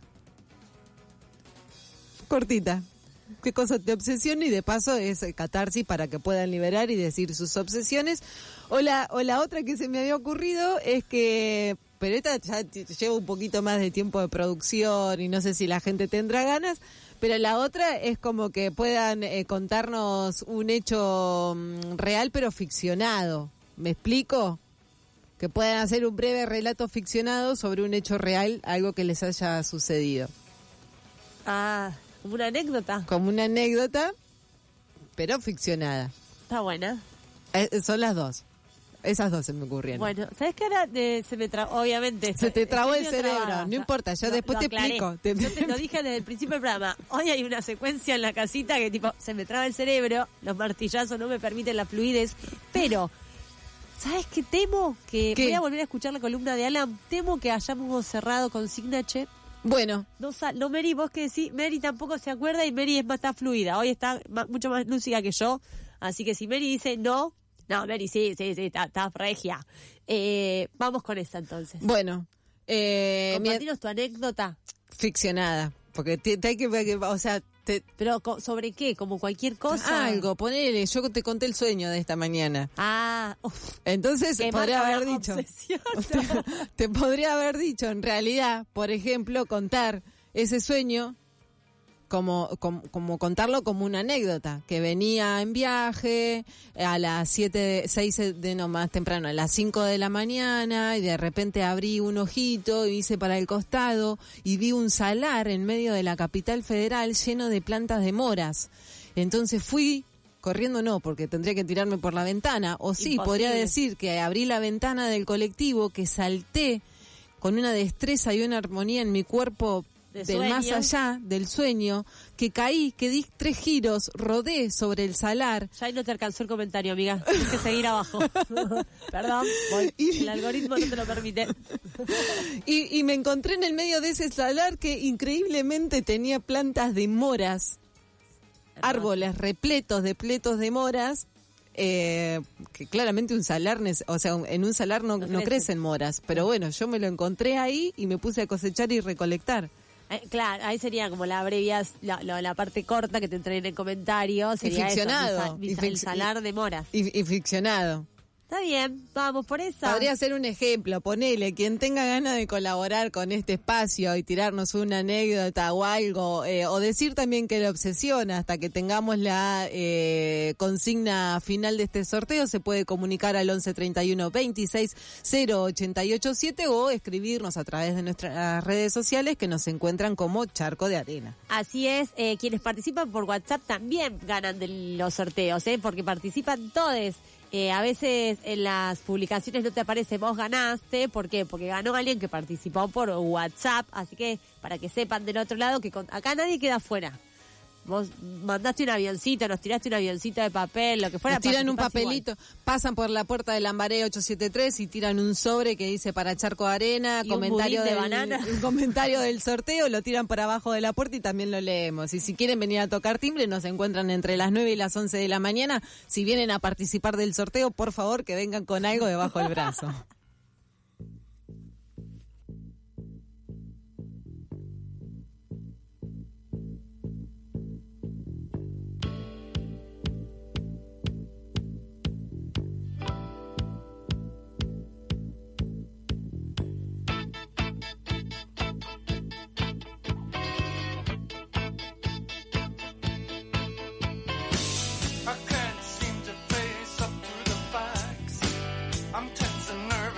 Cortita. ¿Qué cosa te obsesiona? Y de paso es catarsis para que puedan liberar y decir sus obsesiones. O la, o la otra que se me había ocurrido es que, pero esta ya lleva un poquito más de tiempo de producción y no sé si la gente tendrá ganas, pero la otra es como que puedan eh, contarnos un hecho um, real pero ficcionado. ¿Me explico? Que puedan hacer un breve relato ficcionado sobre un hecho real, algo que les haya sucedido. Ah, como una anécdota. Como una anécdota, pero ficcionada. Está buena. Eh, son las dos. Esas dos se me ocurrieron. Bueno, ¿sabes qué ahora eh, se me trabó? Obviamente. Se te trabó el estoy cerebro. trabada. No importa, yo Lo- después lo te aclaré. explico. Te- Yo te lo dije desde el principio del programa. Hoy hay una secuencia en la casita que tipo, se me traba el cerebro, los martillazos no me permiten la fluidez, pero... ¿Sabes qué temo? Que ¿Qué? voy a volver a escuchar la columna de Alan. Temo que hayamos cerrado con Signature. Bueno. No, sa- no, Mary, vos que decís, Mary tampoco se acuerda y Mary es más está fluida. Hoy está ma- mucho más lúcida que yo. Así que si Mary dice no, no, Mary sí, sí, sí, está, está regia. Eh, vamos con esa entonces. Bueno. Eh, Compartinos tu anécdota. Ficcionada. Porque te, te hay que, que- o sea... Te, ¿Pero co- sobre qué? ¿Como cualquier cosa? Algo, ponele. Yo te conté el sueño de esta mañana. Ah, uf, Entonces que podría marca haber una dicho. obsesión. Te podría haber dicho, en realidad, por ejemplo, contar ese sueño, como, como, como contarlo como una anécdota, que venía en viaje a las siete, seis de, no, más temprano, a las cinco de la mañana, y de repente abrí un ojito y hice para el costado, y vi un salar en medio de la capital federal lleno de plantas de moras. Entonces fui... Corriendo no, porque tendría que tirarme por la ventana. O sí, Imposible. podría decir que abrí la ventana del colectivo, que salté con una destreza y una armonía en mi cuerpo De del sueño. más allá del sueño, que caí, que di tres giros, rodé sobre el salar. Ya ahí no te alcanzó el comentario, amiga. Tienes que seguir abajo. Perdón, voy. El algoritmo no te lo permite. Y, y me encontré en el medio de ese salar que increíblemente tenía plantas de moras. Árboles repletos de pletos de moras, eh, que claramente un salar, nece- o sea, en un salar no, No no crecen. crecen moras, pero bueno, yo me lo encontré ahí y me puse a cosechar y recolectar. Eh, claro, ahí sería como la abrevias, la, la, la parte corta que te traen en comentarios. Sería eso, ficcionado. mi sa- mi sa- Y el fic- salar de moras. Y, y ficcionado. Está bien, vamos por esa. Podría ser un ejemplo, ponele, quien tenga ganas de colaborar con este espacio y tirarnos una anécdota o algo, eh, o decir también que le obsesiona hasta que tengamos la eh, consigna final de este sorteo, se puede comunicar al once treinta y uno veintiséis cero ochenta y ocho siete o escribirnos a través de nuestras redes sociales que nos encuentran como Charco de Arena. Así es, eh, quienes participan por WhatsApp también ganan de los sorteos, ¿eh? Porque participan todos. Eh, a veces en las publicaciones no te aparece vos ganaste, ¿por qué? Porque ganó alguien que participó por WhatsApp, así que para que sepan del otro lado que con- acá nadie queda fuera. Vos mandaste un avioncito, nos tiraste un avioncito de papel, lo que fuera. Nos tiran un participás papelito, pasan por la puerta del Lambaré ocho siete tres y tiran un sobre que dice para Charco de Arena, Y un comentario budín de del, banana. un comentario del sorteo, lo tiran por abajo de la puerta y también lo leemos. Y si quieren venir a tocar timbre, nos encuentran entre las nueve y las once de la mañana. Si vienen a participar del sorteo, por favor que vengan con algo debajo del brazo. I can't seem to face up to the facts. I'm tense and nervous.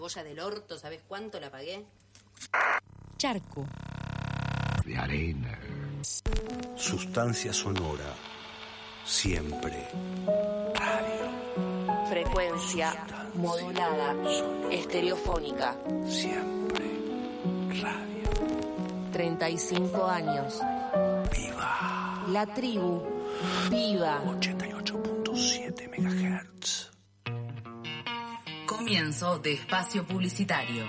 cebolla del orto, ¿sabes cuánto la pagué? Charco. De arena. Sustancia sonora. Siempre. Radio. Frecuencia modulada. Estereofónica. Siempre. Radio. treinta y cinco años. Viva. La tribu. Viva. ochenta y ocho punto siete megahertz. Comienzo de espacio publicitario.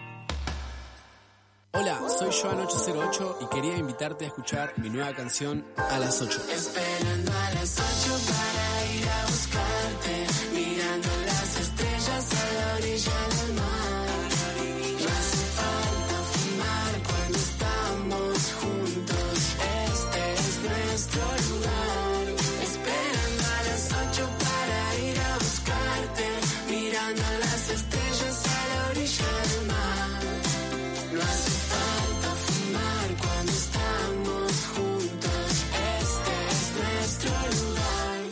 Hola, soy Joan ocho cero ocho y quería invitarte a escuchar mi nueva canción A las ocho. Esperando a las ocho para ir a buscarte, mirando las estrellas a la orilla del mar. No hace falta fumar cuando estamos juntos, este es nuestro lugar. Esperando a las ocho para ir a buscarte, mirando las estrellas a la orilla del mar. No hace falta fumar cuando estamos juntos, este es nuestro lugar.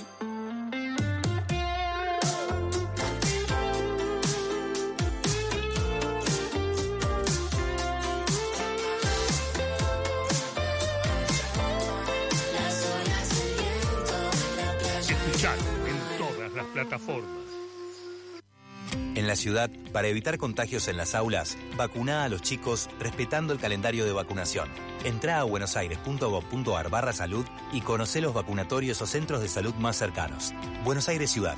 Las olas, el viento, la playa. Escuchalo en todas las plataformas. En la ciudad, para evitar contagios en las aulas, vacuná a los chicos respetando el calendario de vacunación. Entrá a buenosaires.gov.ar barra salud y conocé los vacunatorios o centros de salud más cercanos. Buenos Aires Ciudad.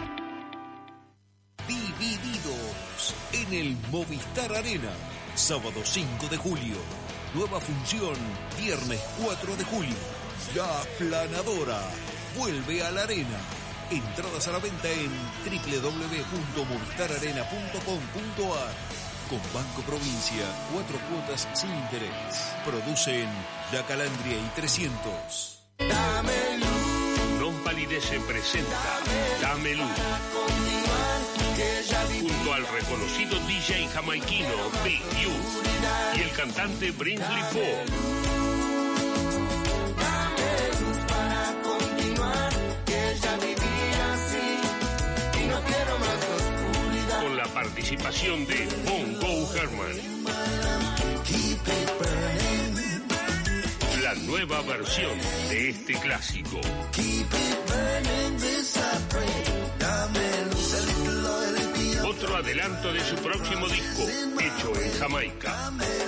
Divididos en el Movistar Arena. Sábado cinco de julio. Nueva función, viernes cuatro de julio. La Aplanadora vuelve a la arena. Entradas a la venta en doble u doble u doble u punto movistar arena punto com punto a r. Con Banco Provincia, cuatro cuotas sin interés. Producen La Calandria y trescientos. Dame luz. Non Palidece presenta Dame luz. Junto al reconocido D J jamaiquino Big U y el cantante Brinsley Ford. Con la participación de Bongo Herman. La nueva versión de este clásico. Otro adelanto de su próximo disco, hecho en Jamaica.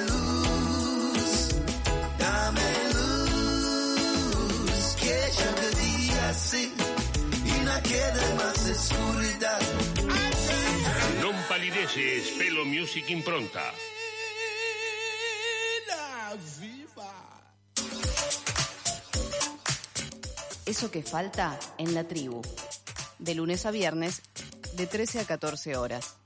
Non Palidece es Pelo Music Impronta. Eso que falta en la tribu. De lunes a viernes, de trece a catorce horas.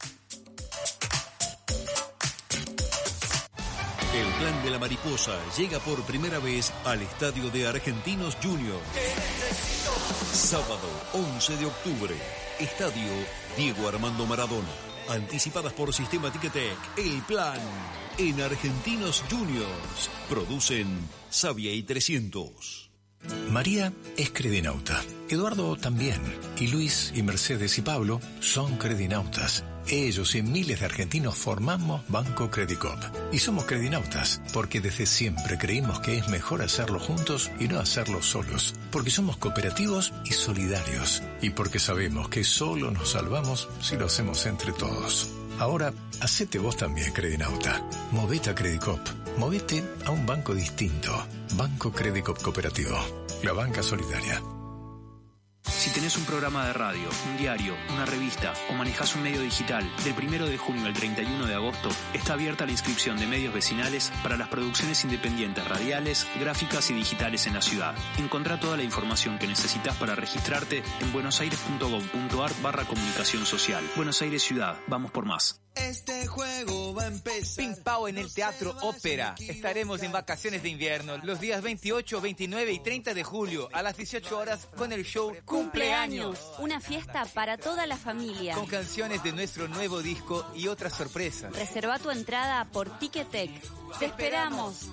El Plan de la Mariposa llega por primera vez al estadio de Argentinos Juniors. Sábado once de octubre. Estadio Diego Armando Maradona. Anticipadas por Sistema Ticketek. El Plan en Argentinos Juniors. Producen Sabia y trescientos. María es credinauta, Eduardo también, y Luis y Mercedes y Pablo son credinautas. Ellos y miles de argentinos formamos Banco Credicop. Y somos credinautas porque desde siempre creímos que es mejor hacerlo juntos y no hacerlo solos. Porque somos cooperativos y solidarios. Y porque sabemos que solo nos salvamos si lo hacemos entre todos. Ahora, hacete vos también, credinauta. Movete a Credicop. Movete a un banco distinto. Banco Credicop Cooperativo. La banca solidaria. Si tenés un programa de radio, un diario, una revista o manejás un medio digital, del primero de junio al treinta y uno de agosto está abierta la inscripción de medios vecinales para las producciones independientes radiales, gráficas y digitales en la ciudad. Encontrá toda la información que necesitas para registrarte en buenosaires.gov.ar barra comunicación social. Buenos Aires Ciudad, vamos por más. Este juego va a empezar. Ping Pao en el Teatro Ópera. Estaremos en vacaciones de invierno los días veintiocho, veintinueve y treinta de julio a las dieciocho horas con el show Cumpleaños. Una fiesta para toda la familia. Con canciones de nuestro nuevo disco y otras sorpresas. Reserva tu entrada por Ticketek. ¡Te esperamos!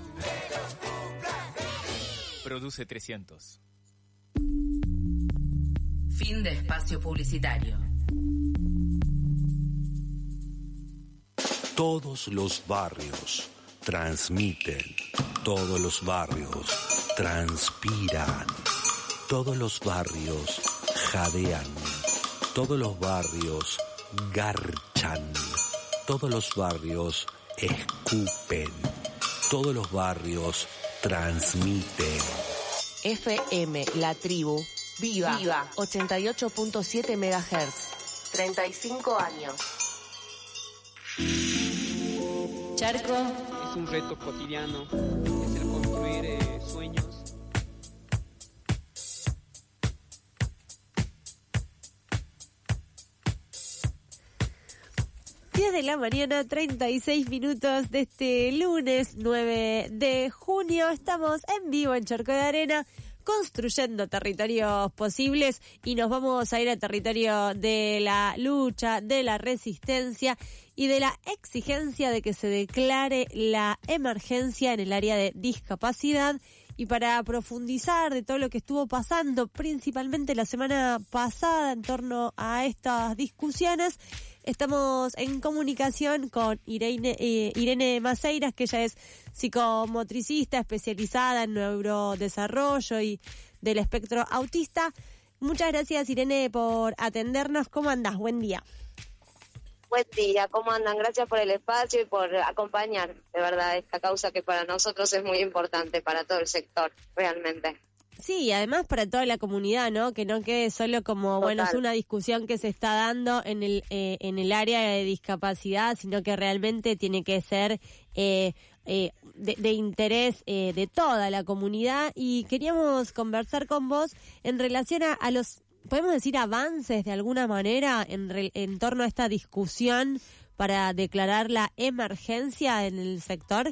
Produce trescientos. Fin de espacio publicitario. Todos los barrios transmiten, todos los barrios transpiran, todos los barrios jadean, todos los barrios garchan, todos los barrios escupen, todos los barrios transmiten. F M La Tribu, Viva, Viva. ochenta y ocho punto siete megahertz. treinta y cinco años. Charco es un reto cotidiano, es el construir eh, sueños. diez de la mañana, treinta y seis minutos de este lunes nueve de junio. Estamos en vivo en Charco de Arena, construyendo territorios posibles, y nos vamos a ir al territorio de la lucha, de la resistencia y de la exigencia de que se declare la emergencia en el área de discapacidad. Y para profundizar de todo lo que estuvo pasando, principalmente la semana pasada, en torno a estas discusiones, estamos en comunicación con Irene, eh, Irene Maceiras, que ella es psicomotricista especializada en neurodesarrollo y del espectro autista. Muchas gracias, Irene, por atendernos. ¿Cómo andás? Buen día. Buen día, ¿cómo andan? Gracias por el espacio y por acompañar, de verdad, esta causa que para nosotros es muy importante, para todo el sector, realmente. Sí, y además para toda la comunidad, ¿no? Que no quede solo como, Total. bueno, es una discusión que se está dando en el eh, en el área de discapacidad, sino que realmente tiene que ser eh, eh, de, de interés eh, de toda la comunidad. Y queríamos conversar con vos en relación a, a los, podemos decir, avances de alguna manera en, re, en torno a esta discusión para declarar la emergencia en el sector.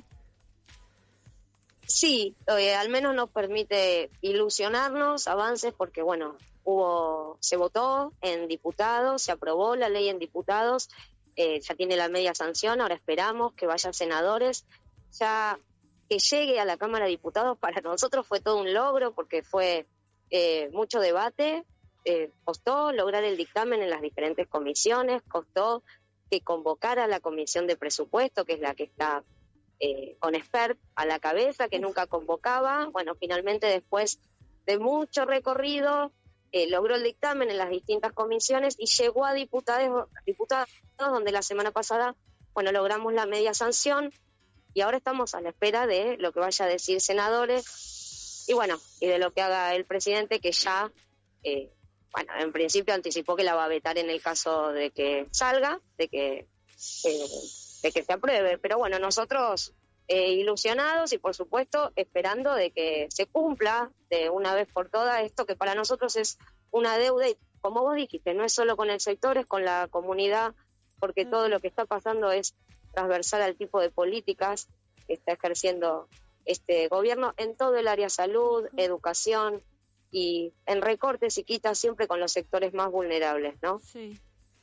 Sí, eh, al menos nos permite ilusionarnos, avances, porque bueno, hubo, se votó en diputados, se aprobó la ley en diputados, eh, ya tiene la media sanción, ahora esperamos que vaya a senadores, ya que llegue a la Cámara de Diputados para nosotros fue todo un logro, porque fue eh, mucho debate, eh, costó lograr el dictamen en las diferentes comisiones, costó que convocara la Comisión de Presupuesto, que es la que está Eh, con expert a la cabeza, que nunca convocaba. Bueno, finalmente después de mucho recorrido eh, logró el dictamen en las distintas comisiones y llegó a diputados, diputados donde la semana pasada, bueno, logramos la media sanción y ahora estamos a la espera de lo que vaya a decir senadores y bueno, y de lo que haga el presidente, que ya, eh, bueno, en principio anticipó que la va a vetar en el caso de que salga, de que eh, de que se apruebe, pero bueno, nosotros eh, ilusionados y por supuesto esperando de que se cumpla de una vez por todas esto que para nosotros es una deuda y como vos dijiste, no es solo con el sector, es con la comunidad, porque todo lo que está pasando es transversal al tipo de políticas que está ejerciendo este gobierno en todo el área salud, educación y en recortes y quitas siempre con los sectores más vulnerables, ¿no? Sí.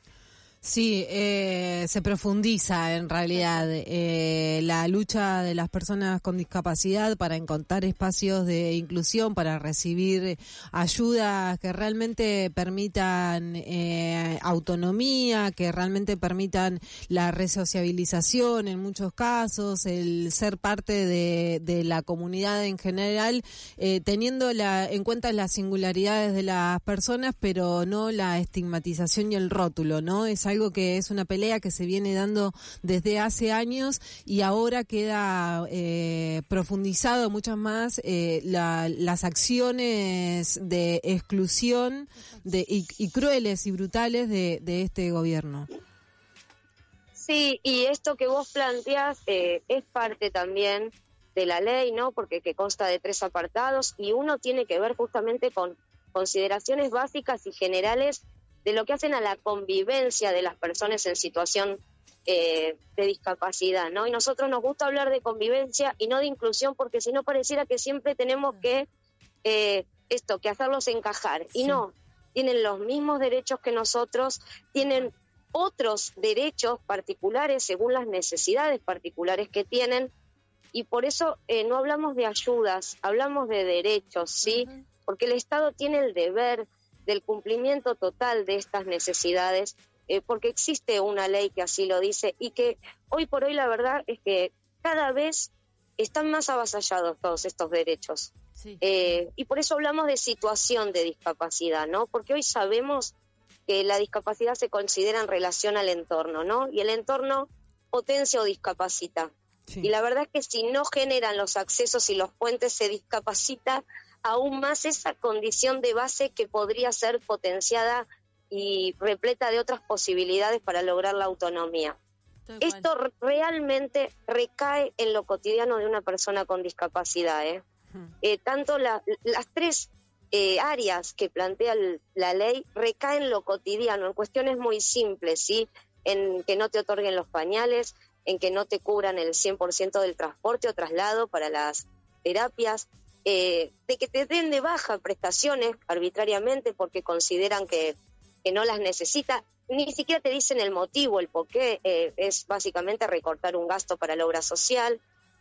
Sí, eh, se profundiza en realidad eh, la lucha de las personas con discapacidad para encontrar espacios de inclusión, para recibir ayudas que realmente permitan eh, autonomía, que realmente permitan la resociabilización en muchos casos, el ser parte de, de la comunidad en general, eh, teniendo la, en cuenta las singularidades de las personas, pero no la estigmatización y el rótulo, ¿no? Es algo que es una pelea que se viene dando desde hace años y ahora queda eh, profundizado muchas más eh, la, las acciones de exclusión de, y, y crueles y brutales de, de este gobierno. Sí, y esto que vos planteás eh, es parte también de la ley, ¿no? Porque que consta de tres apartados y uno tiene que ver justamente con consideraciones básicas y generales de lo que hacen a la convivencia de las personas en situación eh, de discapacidad, ¿no? Y nosotros nos gusta hablar de convivencia y no de inclusión, porque si no pareciera que siempre tenemos que eh, esto, que hacerlos encajar. Y sí. No, tienen los mismos derechos que nosotros, tienen otros derechos particulares según las necesidades particulares que tienen, y por eso eh, no hablamos de ayudas, hablamos de derechos, ¿sí? Uh-huh. Porque el Estado tiene el deber del cumplimiento total de estas necesidades eh, porque existe una ley que así lo dice y que hoy por hoy la verdad es que cada vez están más avasallados todos estos derechos. Sí. Eh, y por eso hablamos de situación de discapacidad, ¿no? Porque hoy sabemos que la discapacidad se considera en relación al entorno, ¿no? Y el entorno potencia o discapacita. Sí. Y la verdad es que si no generan los accesos y los puentes, se discapacita aún más esa condición de base que podría ser potenciada y repleta de otras posibilidades para lograr la autonomía. Esto realmente recae en lo cotidiano de una persona con discapacidad, ¿eh? Uh-huh. Eh, tanto la, las tres eh, áreas que plantea el, la ley recaen en lo cotidiano, en cuestiones muy simples, ¿sí? En que no te otorguen los pañales, en que no te cubran el cien por ciento del transporte o traslado para las terapias, eh, de que te den de baja prestaciones arbitrariamente porque consideran que, que no las necesita. Ni siquiera te dicen el motivo, el por qué, eh, es básicamente recortar un gasto para la obra social.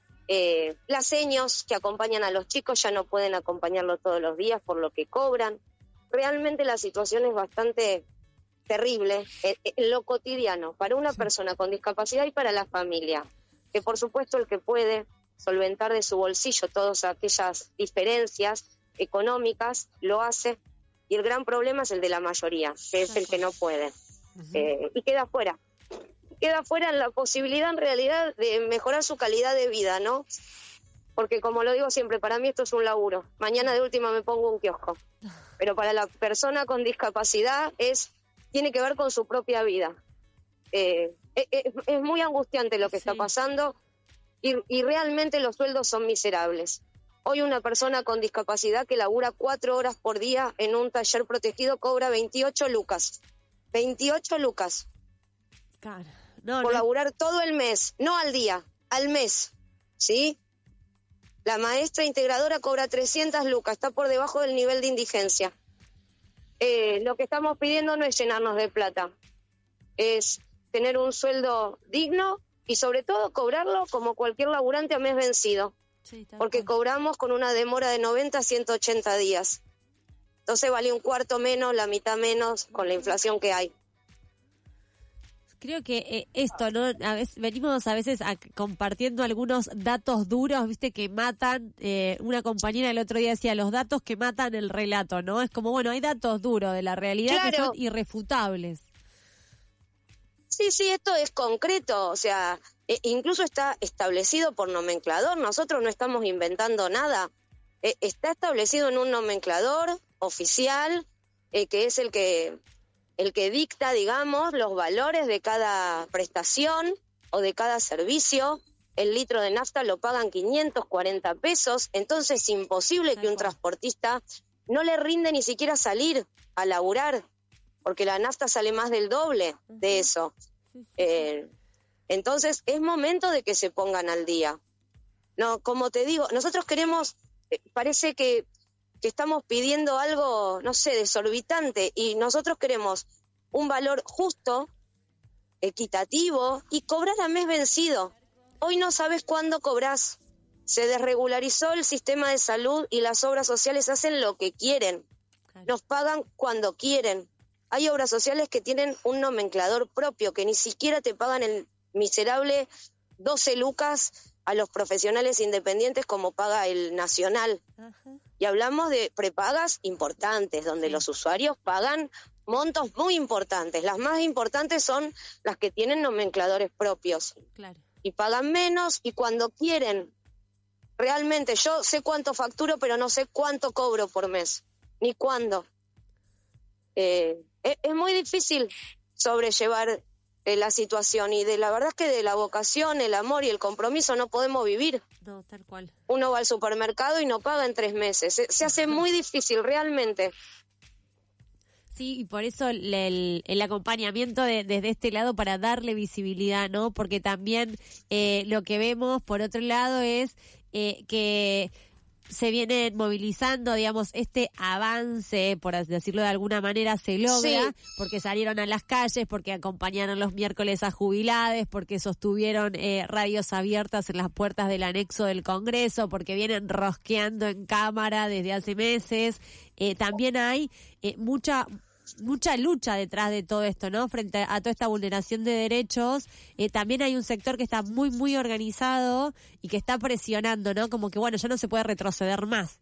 Eh, las seños que acompañan a los chicos ya no pueden acompañarlo todos los días por lo que cobran. Realmente la situación es bastante terrible en, en lo cotidiano para una persona con discapacidad y para la familia, que por supuesto el que puede solventar de su bolsillo todas aquellas diferencias económicas lo hace, y el gran problema es el de la mayoría, que es el que no puede. Uh-huh. eh, y queda fuera queda fuera la posibilidad en realidad de mejorar su calidad de vida, ¿no? Porque como lo digo siempre, para mí esto es un laburo. Mañana de última me pongo un kiosco, pero para la persona con discapacidad es tiene que ver con su propia vida. Eh, es, es muy angustiante lo que sí. está pasando y, y realmente los sueldos son miserables. Hoy una persona con discapacidad que labura cuatro horas por día en un taller protegido cobra veintiocho lucas. veintiocho lucas. Claro. No, por no. laburar todo el mes, no al día, al mes, ¿sí? La maestra integradora cobra trescientas lucas, está por debajo del nivel de indigencia. Eh, lo que estamos pidiendo no es llenarnos de plata, es tener un sueldo digno y sobre todo cobrarlo como cualquier laburante a mes vencido, sí, porque cobramos con una demora de noventa a ciento ochenta días. Entonces vale un cuarto menos, la mitad menos con la inflación que hay. Creo que eh, esto, ¿no? A veces, venimos a veces a, compartiendo algunos datos duros, viste, que matan. Eh, una compañera el otro día decía, los datos que matan el relato, ¿no? Es como, bueno, hay datos duros de la realidad claro. que son irrefutables. Sí, sí, esto es concreto, o sea, eh, incluso está establecido por nomenclador, nosotros no estamos inventando nada. Eh, está establecido en un nomenclador oficial, eh, que es el que... el que dicta, digamos, los valores de cada prestación o de cada servicio. El litro de nafta lo pagan quinientos cuarenta pesos, entonces es imposible que un transportista no le rinde ni siquiera salir a laburar, porque la nafta sale más del doble de eso. Eh, entonces es momento de que se pongan al día. No, como te digo, nosotros queremos, eh, parece que que estamos pidiendo algo, no sé, desorbitante, y nosotros queremos un valor justo, equitativo, y cobrar a mes vencido. Hoy no sabes cuándo cobrás. Se desregularizó el sistema de salud y las obras sociales hacen lo que quieren. Nos pagan cuando quieren. Hay obras sociales que tienen un nomenclador propio, que ni siquiera te pagan el miserable doce lucas a los profesionales independientes como paga el Nacional. Ajá. Y hablamos de prepagas importantes, donde sí. los usuarios pagan montos muy importantes. Las más importantes son las que tienen nomencladores propios. Claro. Y pagan menos, y cuando quieren, realmente yo sé cuánto facturo, pero no sé cuánto cobro por mes, ni cuándo. Eh, es, es muy difícil sobrellevar eh, la situación, y de la verdad es que de la vocación, el amor y el compromiso no podemos vivir. No, tal cual. Uno va al supermercado y no paga en tres meses. Se, se hace muy difícil, realmente. Sí, y por eso el, el, el acompañamiento de, desde este lado para darle visibilidad, ¿no? Porque también eh, lo que vemos, por otro lado, es eh, que se viene movilizando, digamos, este avance, por decirlo de alguna manera, se logra, sí. porque salieron a las calles, porque acompañaron los miércoles a jubilados, porque sostuvieron eh, radios abiertas en las puertas del anexo del Congreso, porque vienen rosqueando en cámara desde hace meses. Eh, también hay eh, mucha mucha lucha detrás de todo esto, ¿no? Frente a, a toda esta vulneración de derechos, eh, también hay un sector que está muy, muy organizado y que está presionando, ¿no? Como que, bueno, ya no se puede retroceder más.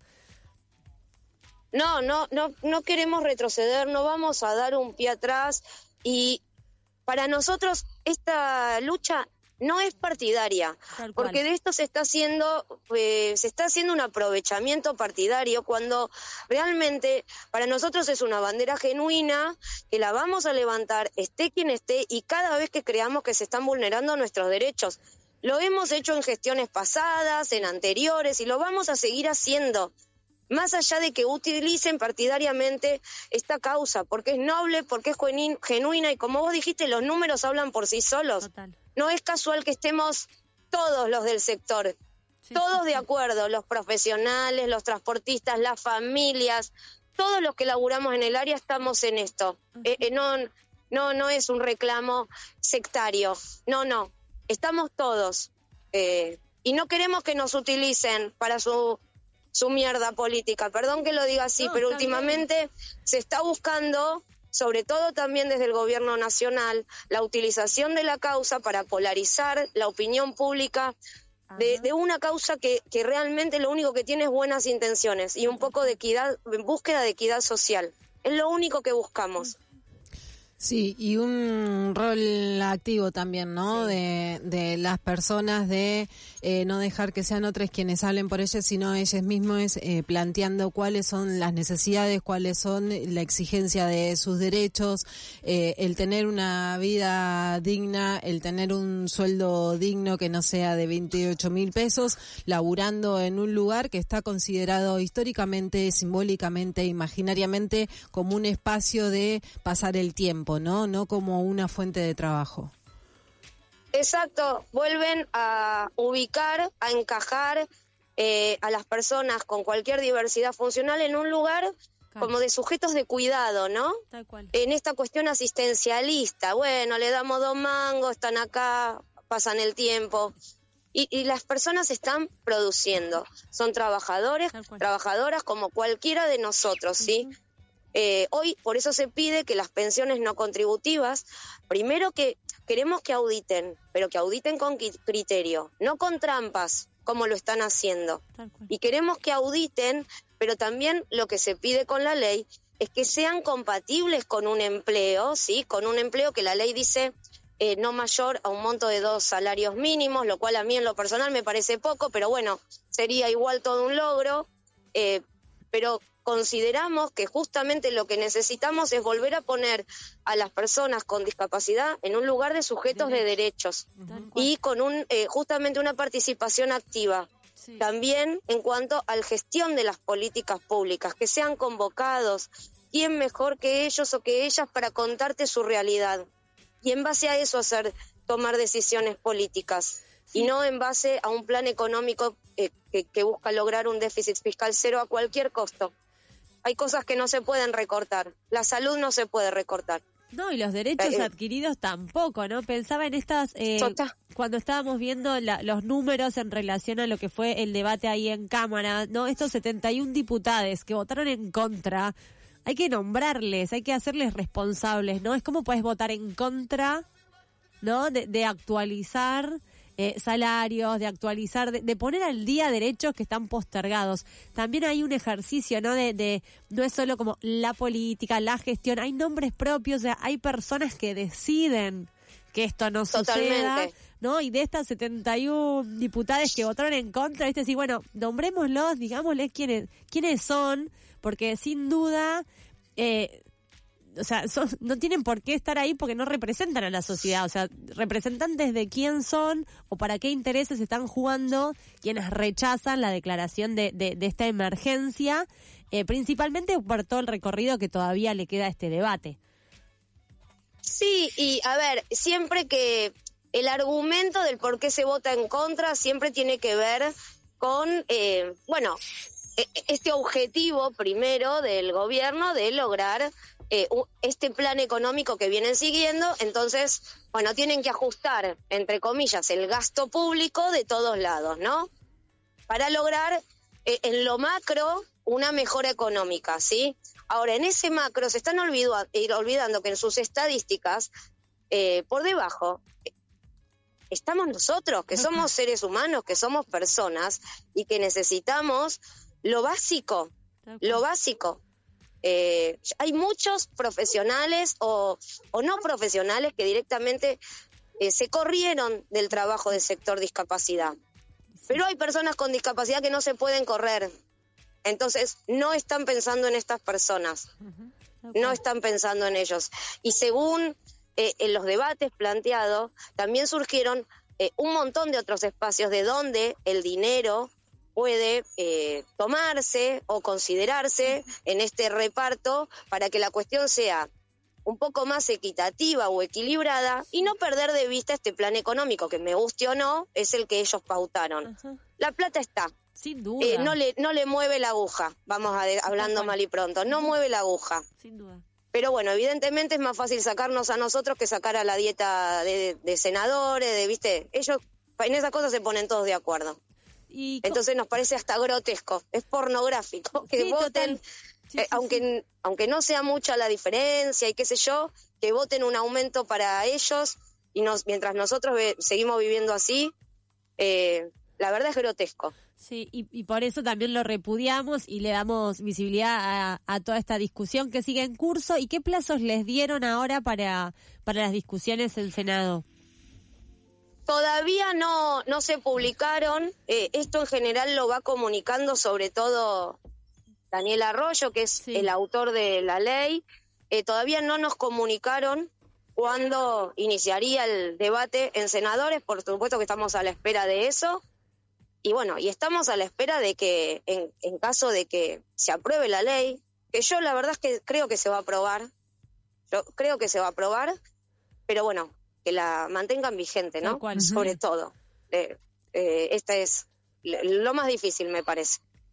No, no, no, no queremos retroceder, no vamos a dar un pie atrás y para nosotros esta lucha no es partidaria, porque de esto se está haciendo, eh, se está haciendo un aprovechamiento partidario cuando realmente para nosotros es una bandera genuina que la vamos a levantar, esté quien esté, y cada vez que creamos que se están vulnerando nuestros derechos. Lo hemos hecho en gestiones pasadas, en anteriores, y lo vamos a seguir haciendo. Más allá de que utilicen partidariamente esta causa, porque es noble, porque es genuina, y como vos dijiste, los números hablan por sí solos. Total. No es casual que estemos todos los del sector, sí, todos sí, de acuerdo, los profesionales, los transportistas, las familias, todos los que laburamos en el área estamos en esto. Uh-huh. eh, eh, no, no, no es un reclamo sectario, no, no, estamos todos. Eh, y no queremos que nos utilicen para su... su mierda política, perdón que lo diga así, no, pero últimamente bien. Se está buscando, sobre todo también desde el gobierno nacional, la utilización de la causa para polarizar la opinión pública de, de una causa que, que realmente lo único que tiene es buenas intenciones y un poco de equidad, búsqueda de equidad social. Es lo único que buscamos. Sí, y un rol activo también, ¿no? Sí. De, de las personas, de eh, no dejar que sean otros quienes hablen por ellos, sino ellos mismos eh, planteando cuáles son las necesidades, cuáles son la exigencia de sus derechos, eh, el tener una vida digna, el tener un sueldo digno que no sea de veintiocho mil pesos, laburando en un lugar que está considerado históricamente, simbólicamente, imaginariamente como un espacio de pasar el tiempo, ¿no? No como una fuente de trabajo. Exacto, vuelven a ubicar, a encajar eh, a las personas con cualquier diversidad funcional en un lugar claro. como de sujetos de cuidado, ¿no? Tal cual. En esta cuestión asistencialista, bueno, le damos dos mangos, están acá, pasan el tiempo. Y, y las personas están produciendo, son trabajadores, trabajadoras como cualquiera de nosotros, ¿sí? Uh-huh. Eh, hoy por eso se pide que las pensiones no contributivas, primero que queremos que auditen, pero que auditen con criterio, no con trampas como lo están haciendo. Y queremos que auditen, pero también lo que se pide con la ley es que sean compatibles con un empleo, ¿sí? Con un empleo que la ley dice eh, no mayor a un monto de dos salarios mínimos, lo cual a mí en lo personal me parece poco, pero bueno, sería igual todo un logro, eh, pero consideramos que justamente lo que necesitamos es volver a poner a las personas con discapacidad en un lugar de sujetos de derechos uh-huh. y con un eh, justamente una participación activa. Sí. También en cuanto a la gestión de las políticas públicas, que sean convocados, quién mejor que ellos o que ellas para contarte su realidad. Y en base a eso hacer tomar decisiones políticas. Sí. Y no en base a un plan económico eh, que, que busca lograr un déficit fiscal cero a cualquier costo. Hay cosas que no se pueden recortar. La salud no se puede recortar. No, y los derechos eh, adquiridos tampoco, ¿no? Pensaba en estas... Eh, cuando estábamos viendo la, los números en relación a lo que fue el debate ahí en Cámara, ¿no? Estos setenta y uno diputados que votaron en contra, hay que nombrarles, hay que hacerles responsables, ¿no? Es como puedes votar en contra, ¿no? De, de actualizar... Eh, salarios, de actualizar, de, de poner al día derechos que están postergados. También hay un ejercicio, ¿no? De, de no es solo como la política, la gestión, hay nombres propios, o sea, hay personas que deciden que esto no Totalmente. suceda, ¿no? Y de estas setenta y uno diputados que votaron en contra, ¿viste? Sí, bueno, nombrémoslos, digámosles quiénes, quiénes son, porque sin duda... Eh, O sea, son, no tienen por qué estar ahí porque no representan a la sociedad. O sea, representantes de quién son o para qué intereses están jugando quienes rechazan la declaración de, de, de esta emergencia, eh, principalmente por todo el recorrido que todavía le queda a este debate. Sí, y a ver, siempre que el argumento del por qué se vota en contra siempre tiene que ver con, eh, bueno, este objetivo primero del gobierno de lograr... Eh, este plan económico que vienen siguiendo, entonces, bueno, tienen que ajustar, entre comillas, el gasto público de todos lados, ¿no? Para lograr, eh, en lo macro, una mejora económica, ¿sí? Ahora, en ese macro se están olvido, eh, olvidando que en sus estadísticas, eh, por debajo, eh, estamos nosotros, que somos seres humanos, que somos personas y que necesitamos lo básico, lo básico. Eh, hay muchos profesionales o, o no profesionales que directamente eh, se corrieron del trabajo del sector discapacidad. Pero hay personas con discapacidad que no se pueden correr. Entonces, no están pensando en estas personas. Uh-huh. Okay. No están pensando en ellos. Y según eh, en los debates planteados, también surgieron eh, un montón de otros espacios de donde el dinero puede eh, tomarse o considerarse en este reparto para que la cuestión sea un poco más equitativa o equilibrada y no perder de vista este plan económico, que me guste o no, es el que ellos pautaron. Uh-huh. La plata está. Sin duda. Eh, no le no le mueve la aguja, vamos a de, hablando mal y pronto, no mueve la aguja. Sin duda. Pero bueno, evidentemente es más fácil sacarnos a nosotros que sacar a la dieta de, de senadores, de, ¿viste? Ellos en esas cosas se ponen todos de acuerdo. ¿Y Entonces nos parece hasta grotesco, es pornográfico, que sí, voten... Sí, eh, sí, aunque sí. aunque no sea mucha la diferencia y qué sé yo, que voten un aumento para ellos y nos mientras nosotros ve, seguimos viviendo así, eh, la verdad es grotesco. Sí, y, y por eso también lo repudiamos y le damos visibilidad a, a toda esta discusión que sigue en curso. ¿Y qué plazos les dieron ahora para, para las discusiones en Senado? Todavía no, no se publicaron, eh, esto en general lo va comunicando sobre todo Daniel Arroyo, que es sí. el autor de la ley. Eh, todavía no nos comunicaron cuándo iniciaría el debate en senadores, por supuesto que estamos a la espera de eso. Y bueno, y estamos a la espera de que, en, en caso de que se apruebe la ley, que yo la verdad es que creo que se va a aprobar, yo creo que se va a aprobar, pero bueno, que la mantengan vigente, ¿no? Cual, sobre uh-huh. todo. Eh, eh, esta es lo más difícil, me parece.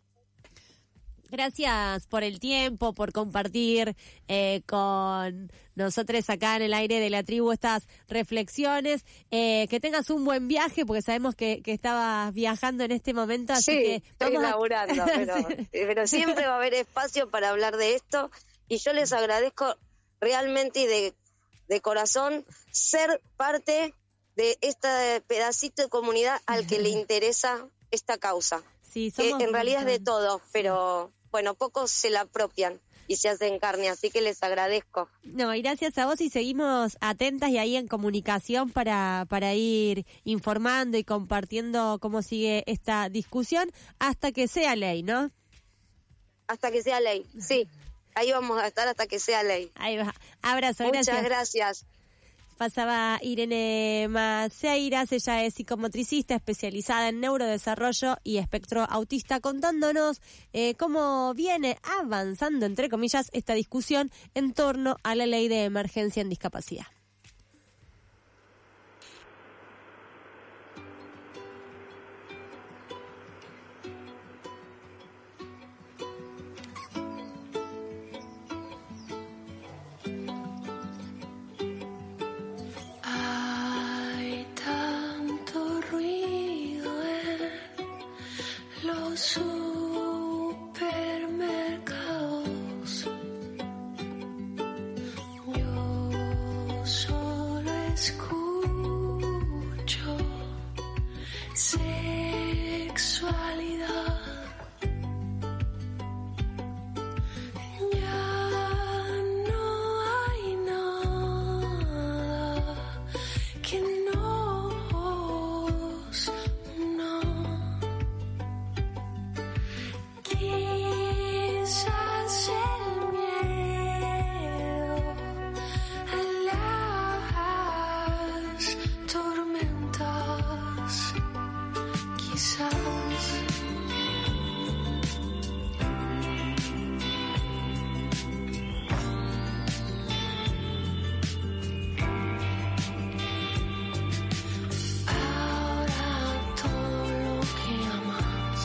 Gracias por el tiempo, por compartir eh, con nosotros acá en el aire de la tribu estas reflexiones. Eh, que tengas un buen viaje, porque sabemos que, que estabas viajando en este momento. Así sí, que estoy vamos laburando, a... pero, sí. pero siempre va a haber espacio para hablar de esto. Y yo les agradezco realmente y de, de corazón ser parte de este pedacito de comunidad al que le interesa esta causa. Sí, que en realidad es de todo, pero... bueno, pocos se la apropian y se hacen carne, así que les agradezco. No, y gracias a vos y seguimos atentas y ahí en comunicación para, para ir informando y compartiendo cómo sigue esta discusión hasta que sea ley, ¿no? Hasta que sea ley, sí. Ahí vamos a estar hasta que sea ley. Ahí va. Abrazo, Muchas gracias. Muchas gracias. Pasaba Irene Maceiras, ella es psicomotricista especializada en neurodesarrollo y espectro autista, contándonos eh, cómo viene avanzando, entre comillas, esta discusión en torno a la ley de emergencia en discapacidad. Supermercados, yo solo escucho sexualidad. Ya no hay nada que nos no. Quizás el miedo a las tormentas, quizás. Ahora todo lo que amas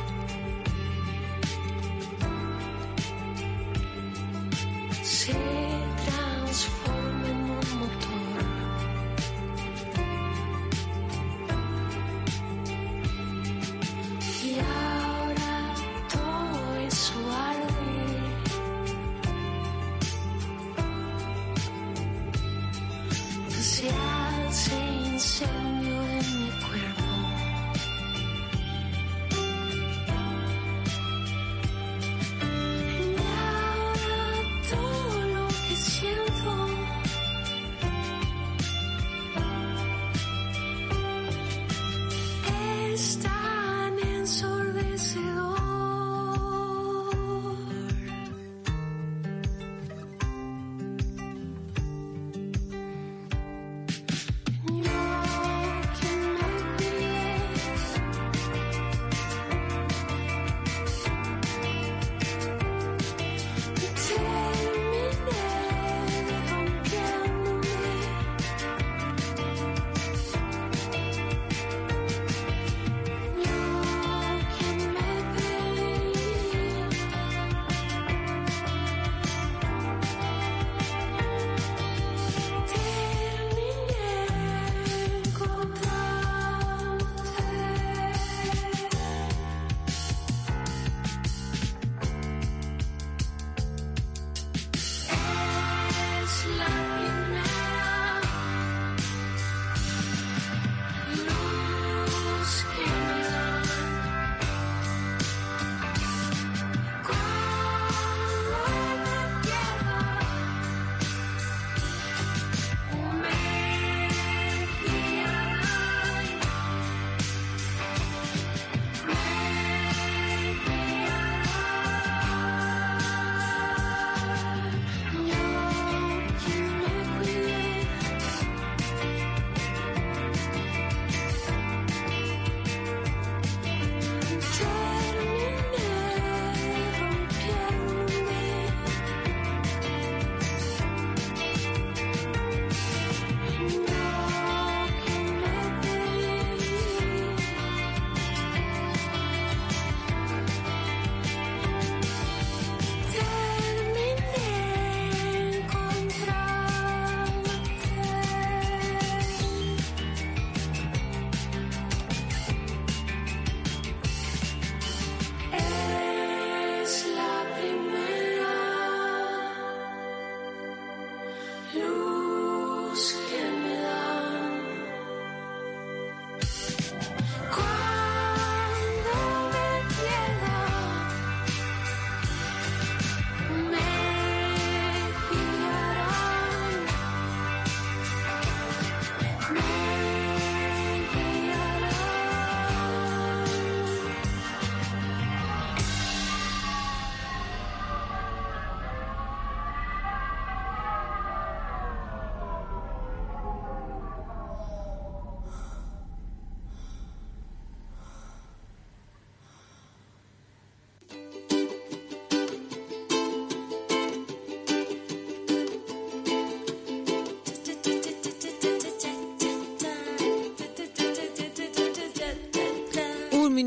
se transforma en un motor. Y ahora todo eso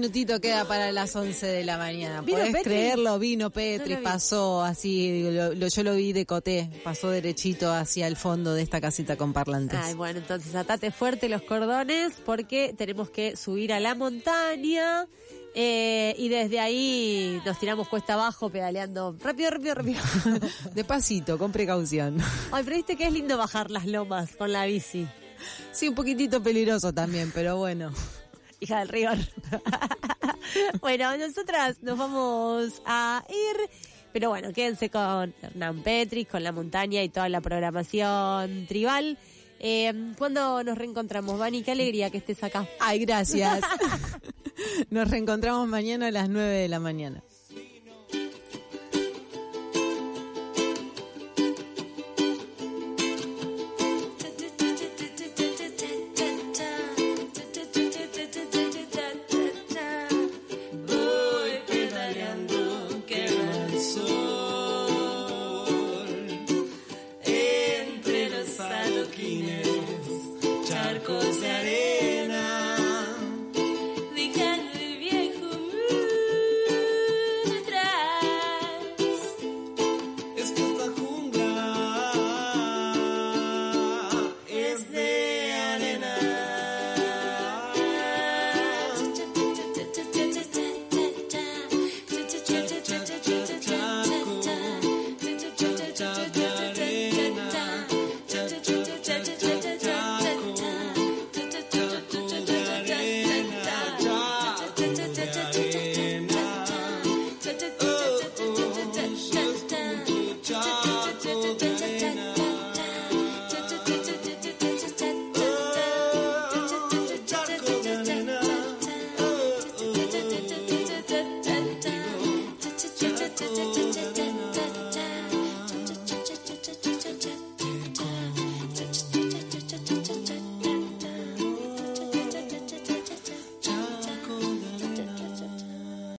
minutito queda para las once de la mañana. ¿Vino ¿Podés Petri? creerlo? Vino Petri, No lo vi. pasó así, lo- lo- yo lo vi de coté, pasó derechito hacia el fondo de esta casita con parlantes. Ay, bueno, entonces atate fuerte los cordones porque tenemos que subir a la montaña eh, y desde ahí nos tiramos cuesta abajo pedaleando rápido, rápido, rápido. Despacito, con precaución. Ay, pero viste que es lindo bajar las lomas con la bici. Sí, un poquitito peligroso también, pero bueno. Hija del rigor. Bueno, nosotras nos vamos a ir, pero bueno, quédense con Hernán Petri, con la montaña y toda la programación tribal. Eh, ¿Cuándo nos reencontramos, Vani? Qué alegría que estés acá. Ay, gracias. Nos reencontramos mañana a las nueve de la mañana.